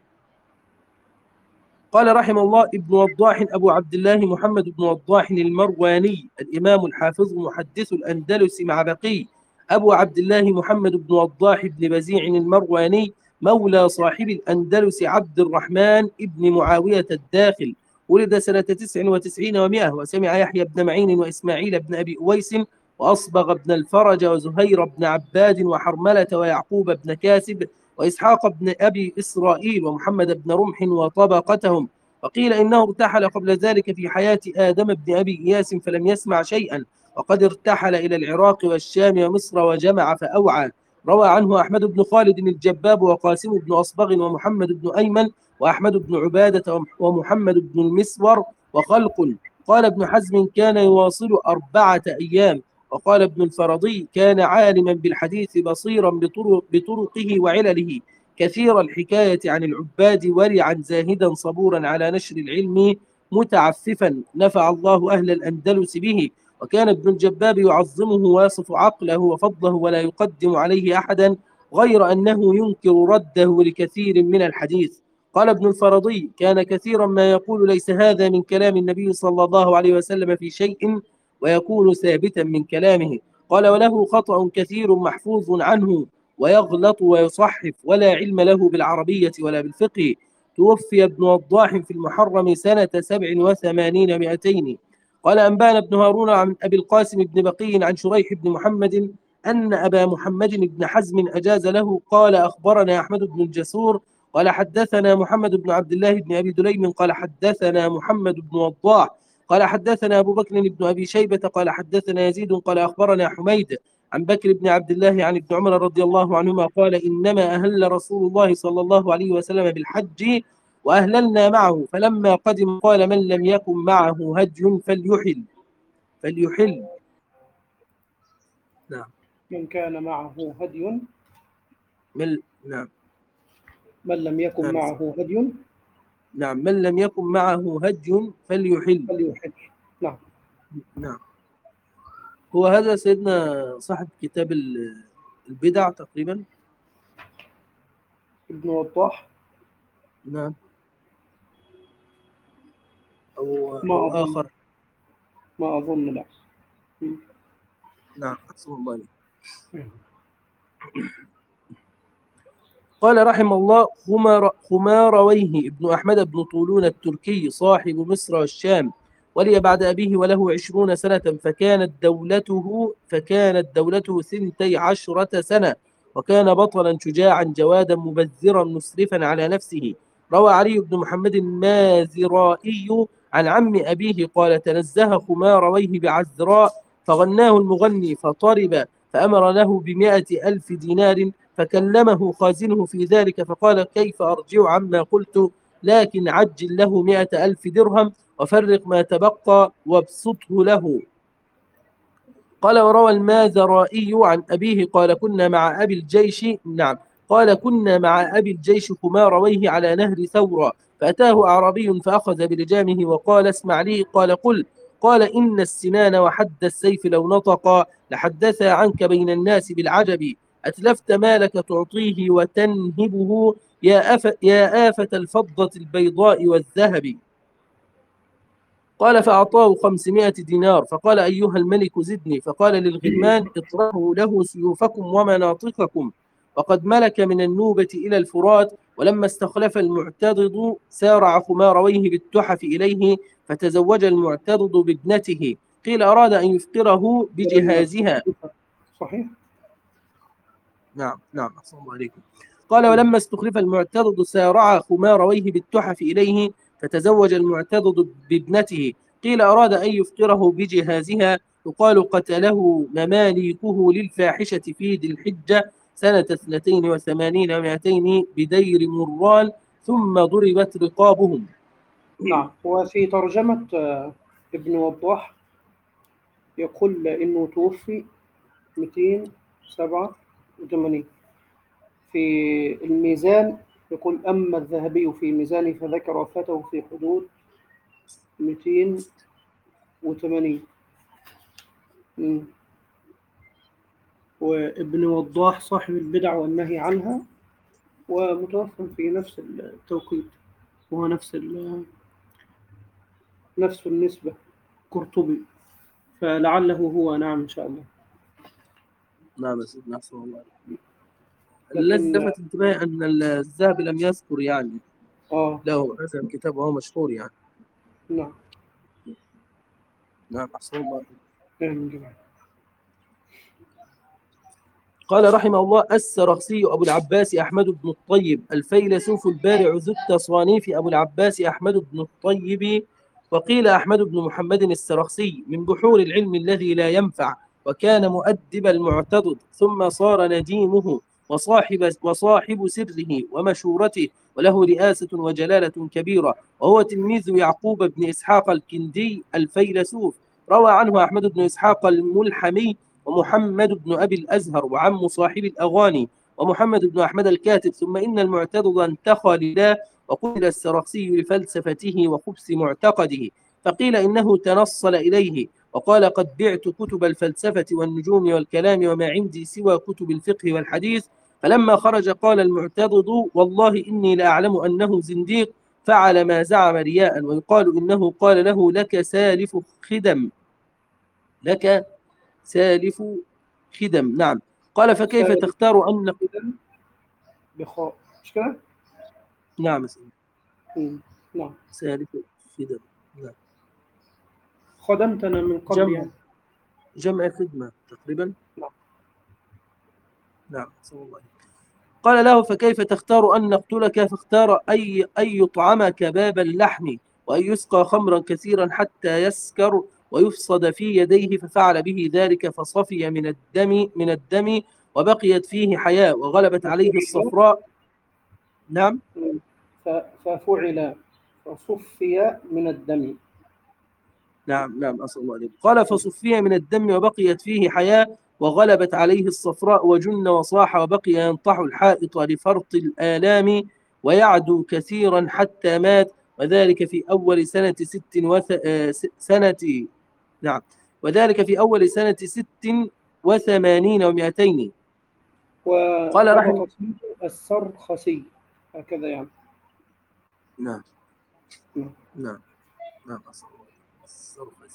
C: قال رحمه الله ابن وضاح أبو عبد الله محمد بن وضاح المرواني الإمام الحافظ محدث الأندلس مع بقي أبو عبد الله محمد بن وضاح بن بزيع المرواني مولى صاحب الأندلس عبد الرحمن ابن معاوية الداخل، ولد سنة تسع وتسعين ومائة، وسمع يحيى بن معين وإسماعيل بن أبي أويس وأصبغ بن الفرج وزهير بن عباد وحرملة ويعقوب بن كاسب وإسحاق بن أبي إسرائيل ومحمد بن رمح وطبقتهم. وقيل إنه ارتحل قبل ذلك في حياة آدم بن أبي إياس فلم يسمع شيئا، وقد ارتحل إلى العراق والشام ومصر وجمع فأوعى. روى عنه أحمد بن خالد الجباب وقاسم بن أصبغ ومحمد بن أيمن وأحمد بن عبادة ومحمد بن المسور وخلق. قال ابن حزم كان يواصل أربعة أيام. وقال ابن الفرضي كان عالما بالحديث بصيرا بطرق بطرقه وعلله، كثير الحكاية عن العباد ورعا زاهدا صبورا على نشر العلم متعففا، نفع الله أهل الأندلس به. وكان ابن الجباب يعظمه ويصف عقله وفضله ولا يقدم عليه أحدا غير أنه ينكر رده لكثير من الحديث. قال ابن الفرضي كان كثيرا ما يقول ليس هذا من كلام النبي صلى الله عليه وسلم في شيء ويكون ثابتا من كلامه. قال وله خطأ كثير محفوظ عنه ويغلط ويصحف ولا علم له بالعربية ولا بالفقه. توفي ابن وضاح في المحرم سنة سبع وثمانين مئتين. قال أنبانا ابن هارون عن أبي القاسم بن بقي عن شريح بن محمد أن أبا محمد بن حزم أجاز له. قال أخبرنا أحمد بن الجسور قال حدثنا محمد بن عبد الله بن أبي دليم قال حدثنا محمد بن وضاح قال حدثنا أبو بكر بن أبي شيبة قال حدثنا يزيد قال أخبرنا حميد عن بكر بن عبد الله عن ابن عمر رضي الله عنهما قال إنما أهل رسول الله صلى الله عليه وسلم بالحج وأهللنا معه، فلما قدم قال من لم يكن معه هدي فليحل فليحل
A: نعم من كان معه هدي
C: من نعم
A: من لم يكن
C: نعم.
A: معه هدي
C: نعم من لم يكن معه هدي فليحل
A: فليحل نعم
C: نعم. هو هذا سيدنا صاحب كتاب البدع تقريبا
A: ابن وضاح.
C: نعم أو,
A: ما
C: أو
A: أظن.
C: آخر
A: ما أظن لا.
C: نعم أحسن الله عليك. قال رحمه الله خمار خمارويه ابن أحمد بن طولون التركي صاحب مصر والشام، ولي بعد أبيه وله عشرون سنة، فكانت دولته فكانت دولته ثنتي عشرة سنة، وكان بطلا شجاعا جوادا مبذرا مسرفا على نفسه. روى علي بن محمد المازرائي عن عم أبيه قال تنزه خمارويه بعزراء فغناه المغني فطرب، فأمر له بمائة ألف دينار، فكلمه خازنه في ذلك فقال كيف أرجع عما قلت، لكن عجل له مائة ألف درهم وفرق ما تبقى وابسطه له. قال وروى المازرائي عن أبيه قال كنا مع أبي الجيش نعم قال كنا مع أبي الجيش خمارويه على نهر ثورة، فأتاه أعرابي فأخذ بلجامه وقال اسمع لي. قال قل. قال إن السنان وحد السيف لو نطقا لحدثا عنك بين الناس بالعجب، أتلفت مالك تعطيه وتنهبه يا, أف يا آفة الفضة البيضاء والذهب. قال فأعطاه خمسمائة دينار، فقال أيها الملك زدني، فقال للغلمان اطرحوا له سيوفكم ومناطقكم، وقد ملك من النوبة إلى الفرات. ولما استخلف المعتضد سارع خمارويه بالتحف إليه، فتزوج المعتضد بابنته. قيل أراد أن يفقره بجهازها.
A: صحيح.
C: نعم نعم أحسن الله عليكم. قال ولما استخلف المعتضد سارع خمارويه بالتحف إليه، فتزوج المعتضد بابنته. قيل أراد أن يفقره بجهازها. يقال قتله مماليكه للفاحشة في ذي الحجة سنة اثنتين وثمانين ومائتين بدير مرال، ثم ضربت رقابهم.
A: نعم. وفي ترجمة ابن وضاح يقول إنه توفي مئتين وسبعة وثمانين. في الميزان يقول أما الذهبي في ميزانه فذكر وفاته في حدود مئتين وثمانين. وابن وضاح صاحب البدع والنهي عنها ومتوفى في نفس التوقيت، وهو نفس نفس النسبة قرطبي، فلعله هو. نعم إن شاء الله.
C: نعم سيدنا أحسن الله. الذي لفت انتباهي أن الذهبي لم يذكر يعني
A: آه
C: له هذا الكتاب وهو مشهور يعني.
A: نعم
C: نعم أحسن الله.
A: نعم.
C: قال رحمه الله السرخسي أبو العباس أحمد بن الطيب الفيلسوف البارع ذو التصانيف أبو العباس أحمد بن الطيب، وقيل أحمد بن محمد السرخسي، من بحور العلم الذي لا ينفع، وكان مؤدب المعتضد، ثم صار نديمه وصاحب, وصاحب سره ومشورته، وله رئاسة وجلالة كبيرة، وهو تلميذ يعقوب بن إسحاق الكندي الفيلسوف. روى عنه أحمد بن إسحاق الملحمي ومحمد بن أبي الأزهر وعم صاحب الأغاني ومحمد بن أحمد الكاتب. ثم إن المعتضد انتخى لله، وقتل السرخسي لفلسفته وخبث معتقده، فقيل إنه تنصل إليه وقال قد بعت كتب الفلسفة والنجوم والكلام وما عندي سوى كتب الفقه والحديث. فلما خرج قال المعتضد والله إني لأعلم أنه زنديق فعل ما زعم رياء، ويقال إنه قال له لك سالف خدم، لك سالف خدم. نعم. قال فكيف تختار أن
A: خدم بخاء مش كده؟
C: نعم
A: نعم
C: سالف خدم. نعم
A: خدمتنا من قبل
C: جمع
A: يعني.
C: جمع خدمة تقريبا.
A: نعم
C: نعم صلى الله عليه. قال له فكيف تختار أن نقتلك؟ فاختار أي أن يطعمك باب اللحم وأن يسقى خمرا كثيرا حتى يسكر ويفسد في يديه، ففعل به ذلك فصفي من الدم من الدم وبقيت فيه حياة وغلبت عليه الصفراء. نعم
A: ففعل فصفي من الدم.
C: نعم نعم أسأل الله عليك. قال فصفي من الدم وبقيت فيه حياة وغلبت عليه الصفراء وجن وصاح وبقي ينطح الحائط لفرط الآلام ويعدو كثيرا حتى مات، وذلك في أول سنة ست وث... سنة نعم وذلك في أول سنة ست وثمانين ومئتين.
A: قال رحمه السرخسي هكذا يعني.
C: نعم نعم نعم أصلا السرخسي.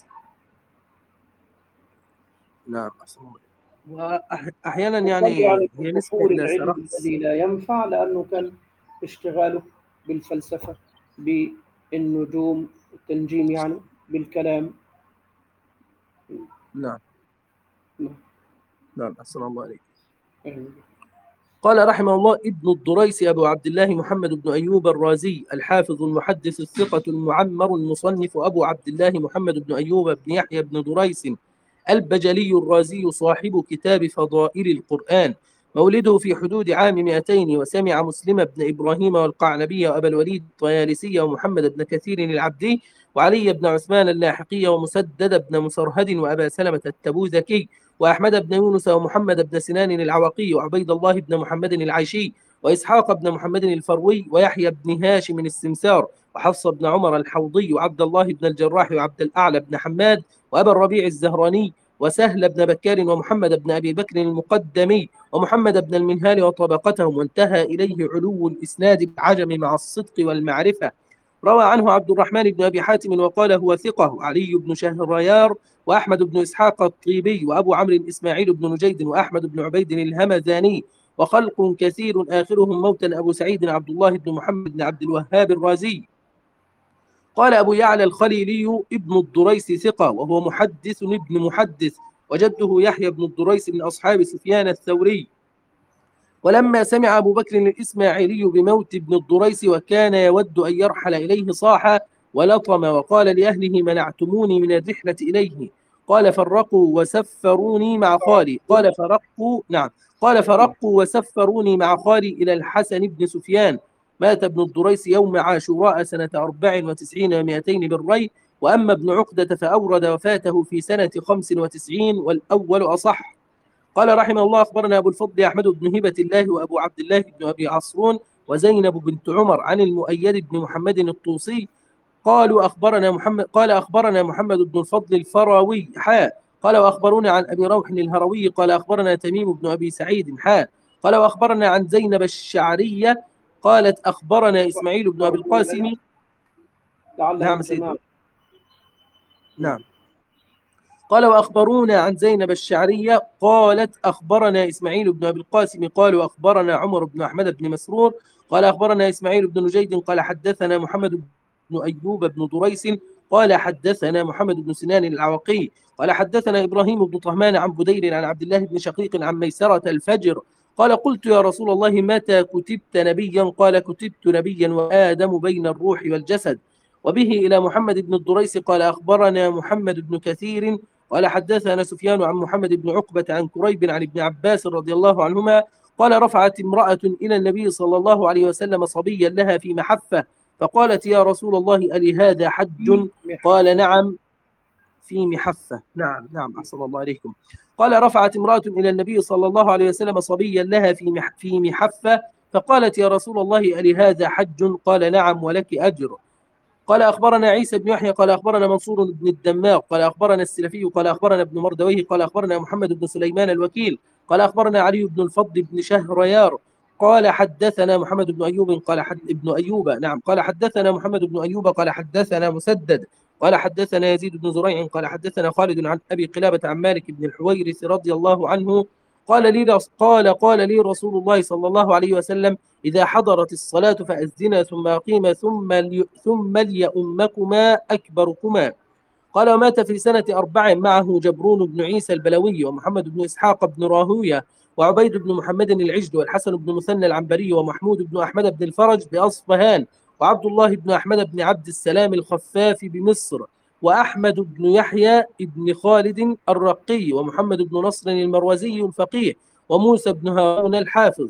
C: نعم أصلا. وأحيانا يعني,
A: يعني
C: هي نسبة
A: بحور
C: إلى
A: العلم
C: سرخس
A: الذي لا ينفع، لأنه كان اشتغاله بالفلسفة بالنجوم التنجيم يعني بالكلام.
C: نعم
A: نعم
C: نعم أحسن الله عليك.
A: يعني.
C: قال رحمه الله ابن الدريسي أبو عبد الله محمد بن أيوب الرازي الحافظ المحدث الثقة المعمر المصنف أبو عبد الله محمد بن أيوب بن يحيى بن دريس البجلي الرازي صاحب كتاب فضائل القرآن، مولده في حدود عام مئتين، وسمع مسلم بن إبراهيم والقعنبي وأبا الوليد الطيالسي ومحمد بن كثير العبدي وعلي بن عثمان اللاحقي ومسدد بن مسرهد وأبا سلمة التبوذكي وأحمد بن يونس ومحمد بن سنان العوقي وعبيد الله بن محمد العيشي وإسحاق بن محمد الفروي ويحيى بن هاشم السمسار وحفص بن عمر الحوضي وعبد الله بن الجراح وعبد الأعلى بن حماد وأبا الربيع الزهراني وسهل بن بكار ومحمد بن أبي بكر المقدمي ومحمد بن المنهال وطبقتهم، وانتهى إليه علو الإسناد بالعجم مع الصدق والمعرفة. روى عنه عبد الرحمن بن أبي حاتم وقال هو ثقة، علي بن شهريار وأحمد بن إسحاق الطيبي وأبو عمرو إسماعيل بن نجيد وأحمد بن عبيد الهمذاني وخلق كثير آخرهم موتا أبو سعيد عبد الله بن محمد بن عبد الوهاب الرازي. قال أبو يعلى الخليلي ابن الدريس ثقة وهو محدث ابن محدث، وجده يحيى بن الدريس من أصحاب سفيان الثوري. ولما سمع أبو بكر الإسماعيلي بموت ابن الدريس وكان يود أن يرحل إليه صاح ولطم وقال لأهله منعتموني من الرحلة إليه. قال فرقوا وسفروني مع خالي قال فرقوا نعم قال فرقوا وسفروني مع خالي إلى الحسن بن سفيان. مات ابن الدريس يوم عاشوراء سنة أربع وتسعين ومائتين بالري، وأما ابن عقدة فأورد وفاته في سنة خمس وتسعين والأول أصح. قال رحمه الله أخبرنا أبو الفضل أحمد بن هبة الله وأبو عبد الله بن أبي عصرون وزينب بنت عمر عن المؤيد بن محمد الطوسي قالوا أخبرنا محمد قال أخبرنا محمد بن الفضل الفراوي حاء قال وأخبرونا عن أبي روح الهروي قال أخبرنا تميم بن أبي سعيد حاء قال وأخبرنا عن زينب الشعرية قالت أخبرنا إسماعيل بن أبي القاسم. نعم سيدي. نعم. قال وأخبرونا عن زينب الشعرية قالت أخبرنا إسماعيل بن أبي القاسم قال وأخبرنا عمر بن أحمد بن مسرور قال أخبرنا إسماعيل بن نجيد قال حدثنا محمد بن أيوب بن دريس قال حدثنا محمد بن سنان العوقي قال حدثنا إبراهيم بن طهمان عن بدير عن عبد الله بن شقيق عن ميسرة الفجر قال قلت يا رسول الله متى كتبت نبيا؟ قال كتبت نبيا وآدم بين الروح والجسد. وبه إلى محمد بن الدريس قال أخبرنا محمد بن كثير قال حدثنا سفيان عن محمد بن عقبة عن كريب عن ابن عباس رضي الله عنهما قال رفعت امرأة إلى النبي صلى الله عليه وسلم صبيا لها في محفة فقالت يا رسول الله ألي هذا حج؟ قال نعم في محفة. نعم نعم أحسن الله عليكم. قال رفعت امرأة إلى النبي صلى الله عليه وسلم صبيا لها في في محفة فقالت يا رسول الله ألي هذا حج؟ قال نعم ولك أجر. قال أخبرنا عيسى بن يحيى قال أخبرنا منصور بن الدماغ قال أخبرنا السلفي قال أخبرنا ابن مردويه قال أخبرنا محمد بن سليمان الوكيل قال أخبرنا علي بن الفضل بن شهريار قال حدثنا محمد بن أيوب قال حد ابن أيوب نعم قال حدثنا محمد بن أيوب قال حدثنا مسدد قال حدثنا يزيد بن زريع قال حدثنا خالد عن أبي قلابة عن مالك بن الحويرث رضي الله عنه قال لي قال قال لي رسول الله صلى الله عليه وسلم إذا حضرت الصلاة فأذنا ثم أقيم ثم لي ثم ليؤمكما أكبركما. قال ومات في سنة أربع معه جبرون بن عيسى البلوي ومحمد بن إسحاق بن راهوية وعبيد بن محمد العجد والحسن بن مثنى العنبري ومحمود بن أحمد بن الفرج بأصفهان وعبد الله بن أحمد بن عبد السلام الخفاف بمصر وأحمد بن يحيى بن خالد الرقي ومحمد بن نصر المروزي الفقيه وموسى بن هارون الحافظ.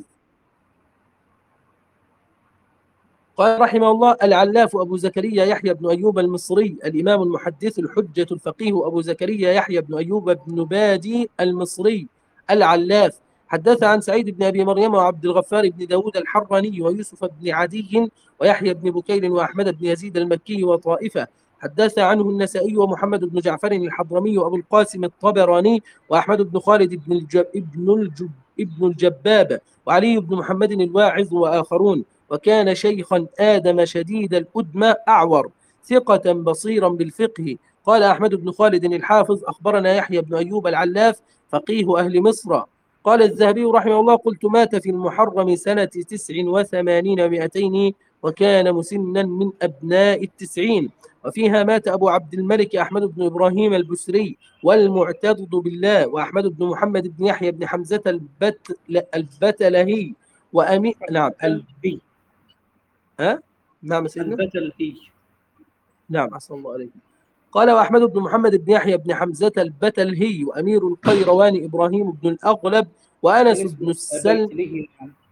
C: قال رحمه الله العلاف أبو زكريا يحيى بن أيوب المصري الإمام المحدث الحجة الفقيه أبو زكريا يحيى بن أيوب بن بادي المصري العلاف حدث عن سعيد بن أبي مريم وعبد الغفار بن داود الحراني ويوسف بن عدي ويحيى بن بكير وأحمد بن يزيد المكي وطائفة. حدث عنه النسائي ومحمد بن جعفر الحضرمي وأبو القاسم الطبراني وأحمد بن خالد بن الجب ابن الجب ابن الجباب وعلي بن محمد الواعظ وآخرون. وكان شيخا آدم شديد الأدمى أعور ثقة بصيرا بالفقه. قال أحمد بن خالد الحافظ أخبرنا يحيى بن أيوب العلاف فقيه أهل مصر. قال الذهبي رحمه الله قلت مات في المحرم سنة تسع وثمانين ومائتين وكان مسنا من أبناء التسعين. وفيها مات أبو عبد الملك أحمد بن إبراهيم البسري والمعتضد بالله وأحمد بن محمد بن يحيى بن حمزة البت البتلهي وأمي نعم البي ها نعم سيدنا
A: البتلهي
C: نعم أحسن الله عليكم. قال وأحمد بن محمد بن يحيى بن حمزة البتلهي وأمير القيروان إبراهيم بن الأغلب وأنس بن السلم.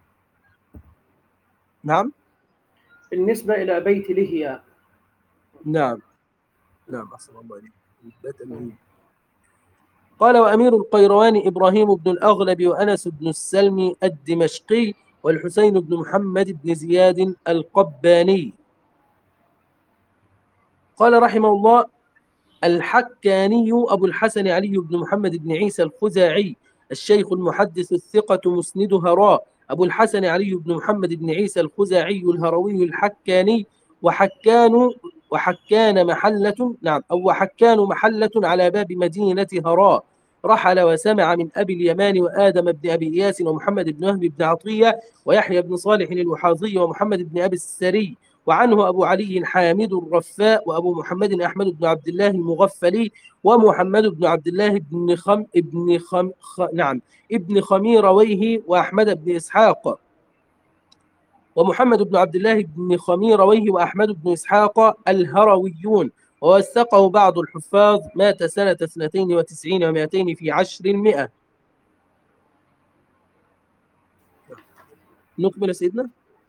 C: نعم
A: بالنسبة إلى بيت لهيا
C: نعم نعم أحسن الله عليكم. قال وأمير القيروان إبراهيم بن الأغلب وأنس بن السلم الدمشقي والحسين بن محمد بن زياد القباني. قال رحمه الله الحكاني أبو الحسن علي بن محمد بن عيسى الخزاعي الشيخ المحدث الثقة مسند هراء أبو الحسن علي بن محمد بن عيسى الخزاعي الهروي الحكاني وحكان وحكان محلة نعم أو وحكان محلة على باب مدينة هراء. رحل وسمع من أبي اليمان وآدم بن أبي إياس ومحمد بن وهب بن عطية ويحيى بن صالح الوحاظي ومحمد بن أبي السري، وعنه أبو علي حامد الرفاء وأبو محمد أحمد بن عبد الله المغفلي ومحمد بن عبد الله بن خم ابن خم خ نعم ابن خميرويه وأحمد بن إسحاق ومحمد بن عبد الله بن خميرويه وأحمد بن إسحاق الهرويون، ووثقه بعض الحفاظ. مات سنة اثنتين وتسعين ومائتين في عشر المئة. نكمل سيدنا؟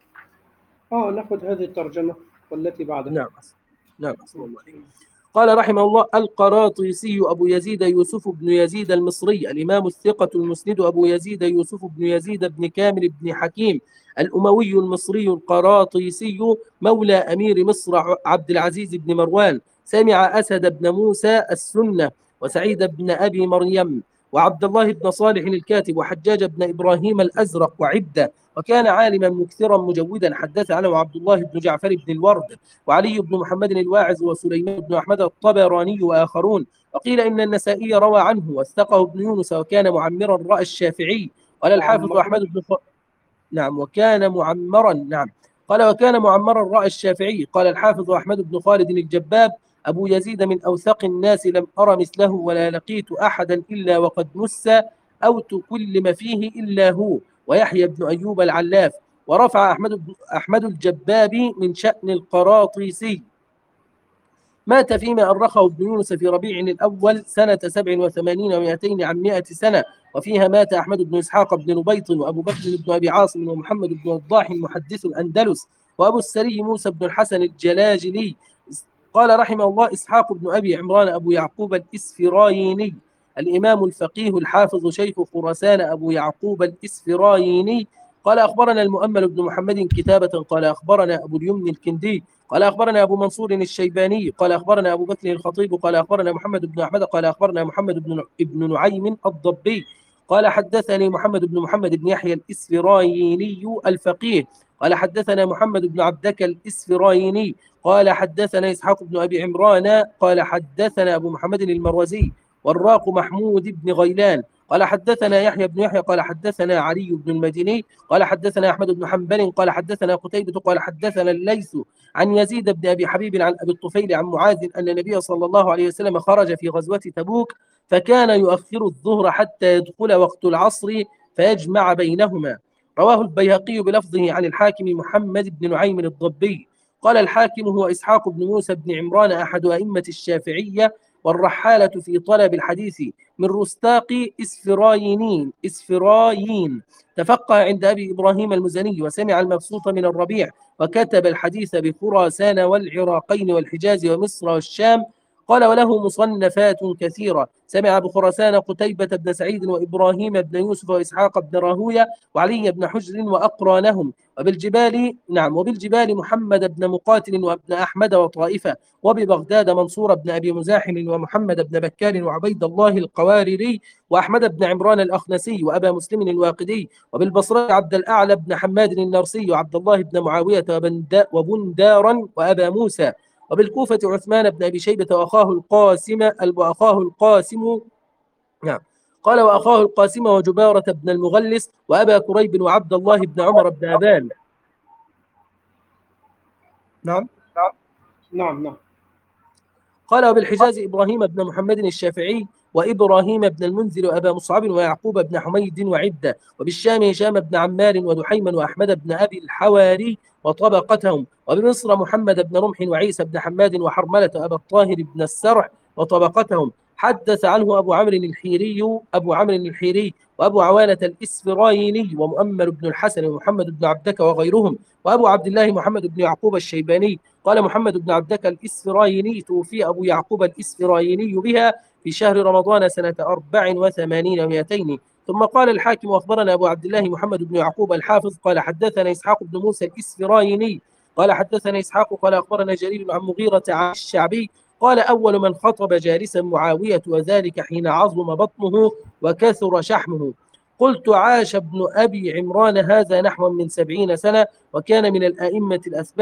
A: اه ناخذ هذه الترجمة والتي بعدها.
C: نعم نعم أحسن الله عليك. قال رحمه الله: القراطيسي أبو يزيد يوسف بن يزيد المصري الإمام الثقة المسند أبو يزيد يوسف بن يزيد بن كامل بن حكيم الأموي المصري القراطيسي مولى أمير مصر عبد العزيز بن مروان. سمع أسد بن موسى السنة وسعيد بن أبي مريم وعبد الله بن صالح الكاتب وحجاج بن إبراهيم الأزرق وعبدة، وكان عالما مكثرا مجودا. حدث عنه عبد الله بن جعفر بن الورد وعلي بن محمد الواعظ وسليمان بن أحمد الطبراني وآخرون. وقيل إن النسائي روى عنه وثقه ابن يونس، وكان معمرا رأى الشافعي. قال الحافظ أحمد بن ف... نعم وكان معمرا نعم قال وكان معمرا رأى الشافعي. قال الحافظ أحمد بن خالد الجباب: أبو يزيد من أوثق الناس، لم أرى مثله ولا لقيت أحدا إلا وقد مس أو تكلم فيه إلا هو. ويحيى بن أيوب العلاف. ورفع أحمد أحمد الجبابي من شأن القراطيسي. مات فيما أرخه ابن يونس في ربيع الأول سنة سبع وثمانين ومائتين عن مائة سنة، وفيها مات أحمد بن إسحاق بن نبيط وأبو بكر بن أبي عاصم ومحمد بن وضاح محدث الأندلس وأبو السري موسى بن الحسن الجلاجلي. قال رحمه الله: إسحاق بن أبي عمران أبو يعقوب الإسفرايني الإمام الفقيه الحافظ شيخ خراسان أبو يعقوب الإسفرايني. قال أخبرنا المؤمل بن محمد كتابة قال أخبرنا أبو اليمن الكندي قال أخبرنا أبو منصور الشيباني قال أخبرنا أبو بكر الخطيب قال أخبرنا محمد بن أحمد قال أخبرنا محمد بن ابن نعيم الضبي قال حدثني محمد بن محمد بن يحيى الإسفرايني الفقيه قال حدثنا محمد بن عبدك الإسفرايني قال حدثنا إسحاق بن أبي عمران قال حدثنا أبو محمد المروزي والراق محمود بن غيلان قال حدثنا يحيى بن يحيى قال حدثنا علي بن المديني قال حدثنا أحمد بن حنبل قال حدثنا قتيبة قال حدثنا الليث عن يزيد بن أبي حبيب عن أبي الطفيل عن معاذ أن النبي صلى الله عليه وسلم خرج في غزوة تبوك فكان يؤخر الظهر حتى يدخل وقت العصر فيجمع بينهما. رواه البيهقي بلفظه عن الحاكم محمد بن نعيم الضبي. قال الحاكم: هو إسحاق بن موسى بن عمران أحد أئمة الشافعية والرحالة في طلب الحديث من رستاق إسفراينين إسفرايين تفقه عند أبي إبراهيم المزني وسمع المبسوط من الربيع وكتب الحديث بخراسان والعراقين والحجاز ومصر والشام. قال وله مصنفات كثيرة. سمع بخراسان قتيبة بن سعيد وإبراهيم بن يوسف وإسحاق بن راهوية وعلي بن حجر وأقرانهم. وبالجبال نعم وبالجبال محمد بن مقاتل وابن أحمد وطائفة. وببغداد منصور بن أبي مزاحم ومحمد بن بكار وعبيد الله القواريري وأحمد بن عمران الأخنسي وأبا مسلم الواقدي. وبالبصرة عبد الأعلى بن حماد النرسي وعبد الله بن معاوية وبندارا وأبا موسى. وبالكوفة عثمان بن أبي شيبة وأخاه القاسم وأخاه القاسم نعم قال وأخاه القاسم وجبارة بن المغلس وأبا كريب وعبد الله بن عمر بن أبان. نعم
A: نعم نعم
C: قال وبالحجاز إبراهيم بن محمد الشافعي وإبراهيم بن المنذر وأبا مصعب ويعقوب بن حميد وعدة. وبالشام هشام بن عمار ودحيما وأحمد بن أبي الحواري وطبقتهم. وبمصر محمد بن رمح وعيسى بن حماد وحرملة أبا الطاهر بن السرح وطبقتهم. حدث عنه أبو عمرو الحيري أبو عمرو الحيري وأبو عوانة الإسفرايني ومؤمل بن الحسن ومحمد بن عبدك وغيرهم. وأبو عبد الله محمد بن يعقوب الشيباني. قال محمد بن عبدك الإسفرايني: توفي أبو يعقوب الإسفرايني بها في شهر رمضان سنة أربع وثمانين ومائتين. ثم قال الحاكم: أخبرنا أبو عبد الله محمد بن يعقوب الحافظ قال حدثنا إسحاق بن موسى الإسفرايني قال حدثنا إسحاق قال أخبرنا جرير عن مغيرة عن الشعبي قال: أول من خطب جالسا معاوية وذلك حين عظم بطنه وكثر شحمه. قلت: عاش ابن أبي عمران هذا نحو من سبعين سنة وكان من الأئمة الأثبات.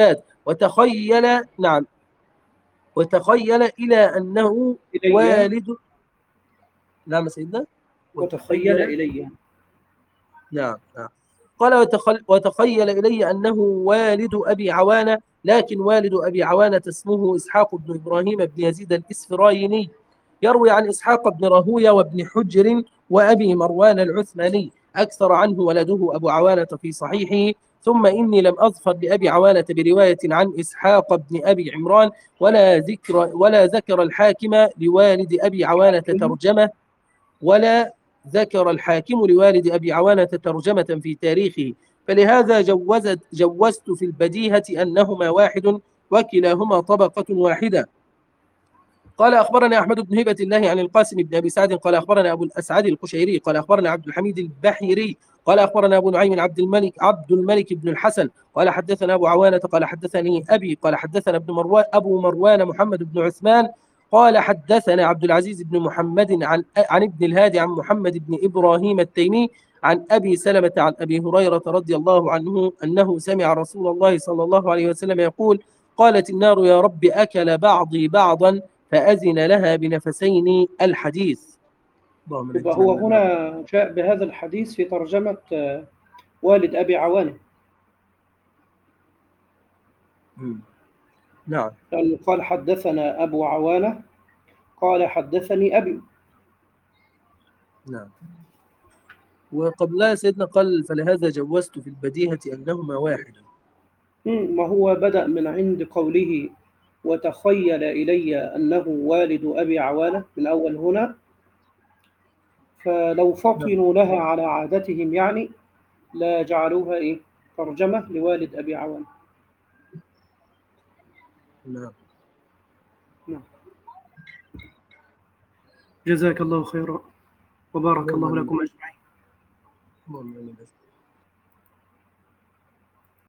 C: وتخيل نعم وتخيل إلى أنه
A: إلي
C: والد نعم سيدنا
A: وتخيل إلي
C: نعم نعم قال وتخل وتخيل إلي أنه والد أبي عوانة، لكن والد أبي عوانة اسمه إسحاق بن إبراهيم بن يزيد الإسفرايني، يروي عن إسحاق بن راهوية وابن حجر وأبي مروان العثماني، أكثر عنه ولده أبو عوانة في صحيحه. ثم إني لم أظفر لأبي عوانة برواية عن إسحاق بن أبي عمران، ولا ذكر ولا ذكر الحاكم لوالد أبي عوانة ترجمة ولا ذكر الحاكم لوالد أبي عوانة ترجمة في تاريخه، فلهذا جوزت جوزت في البديهة أنهما واحد وكلاهما طبقة واحدة. قال أخبرنا أحمد بن هبة الله عن القاسم بن أبي سعد قال أخبرنا أبو الأسعد القشيري قال أخبرنا عبد الحميد البحيري قال أخبرنا أبو نعيم عبد الملك عبد الملك بن الحسن قال حدثنا أبو عوانة قال حدثني أبي قال حدثنا ابن مروان أبو مروان محمد بن عثمان قال حدثنا عبد العزيز بن محمد عن عن ابن الهادي عن محمد بن إبراهيم التيمي عن أبي سلمة عن أبي هريرة رضي الله عنه أنه سمع رسول الله صلى الله عليه وسلم يقول: قالت النار يا رب أكل بعضي بعضا فأذن لها بنفسين. الحديث.
A: يبقى هو هنا جاء بهذا الحديث في ترجمة والد أبي عوانة.
C: نعم.
A: قال حدثنا أبو عوانة قال حدثني أبي.
C: نعم. وقبلها سيدنا قال فلهذا جوزت في البديهة أنهما واحد.
A: ما هو بدأ من عند قوله وتخيل إلي أنه والد أبي عوانة من أول هنا، فلو فطنوا لها على عادتهم يعني لا جعلوها إيه ترجمة لوالد أبي عوانة.
C: نعم.
A: نعم. جزاك الله خيرا وبارك الله لكم أجمعين.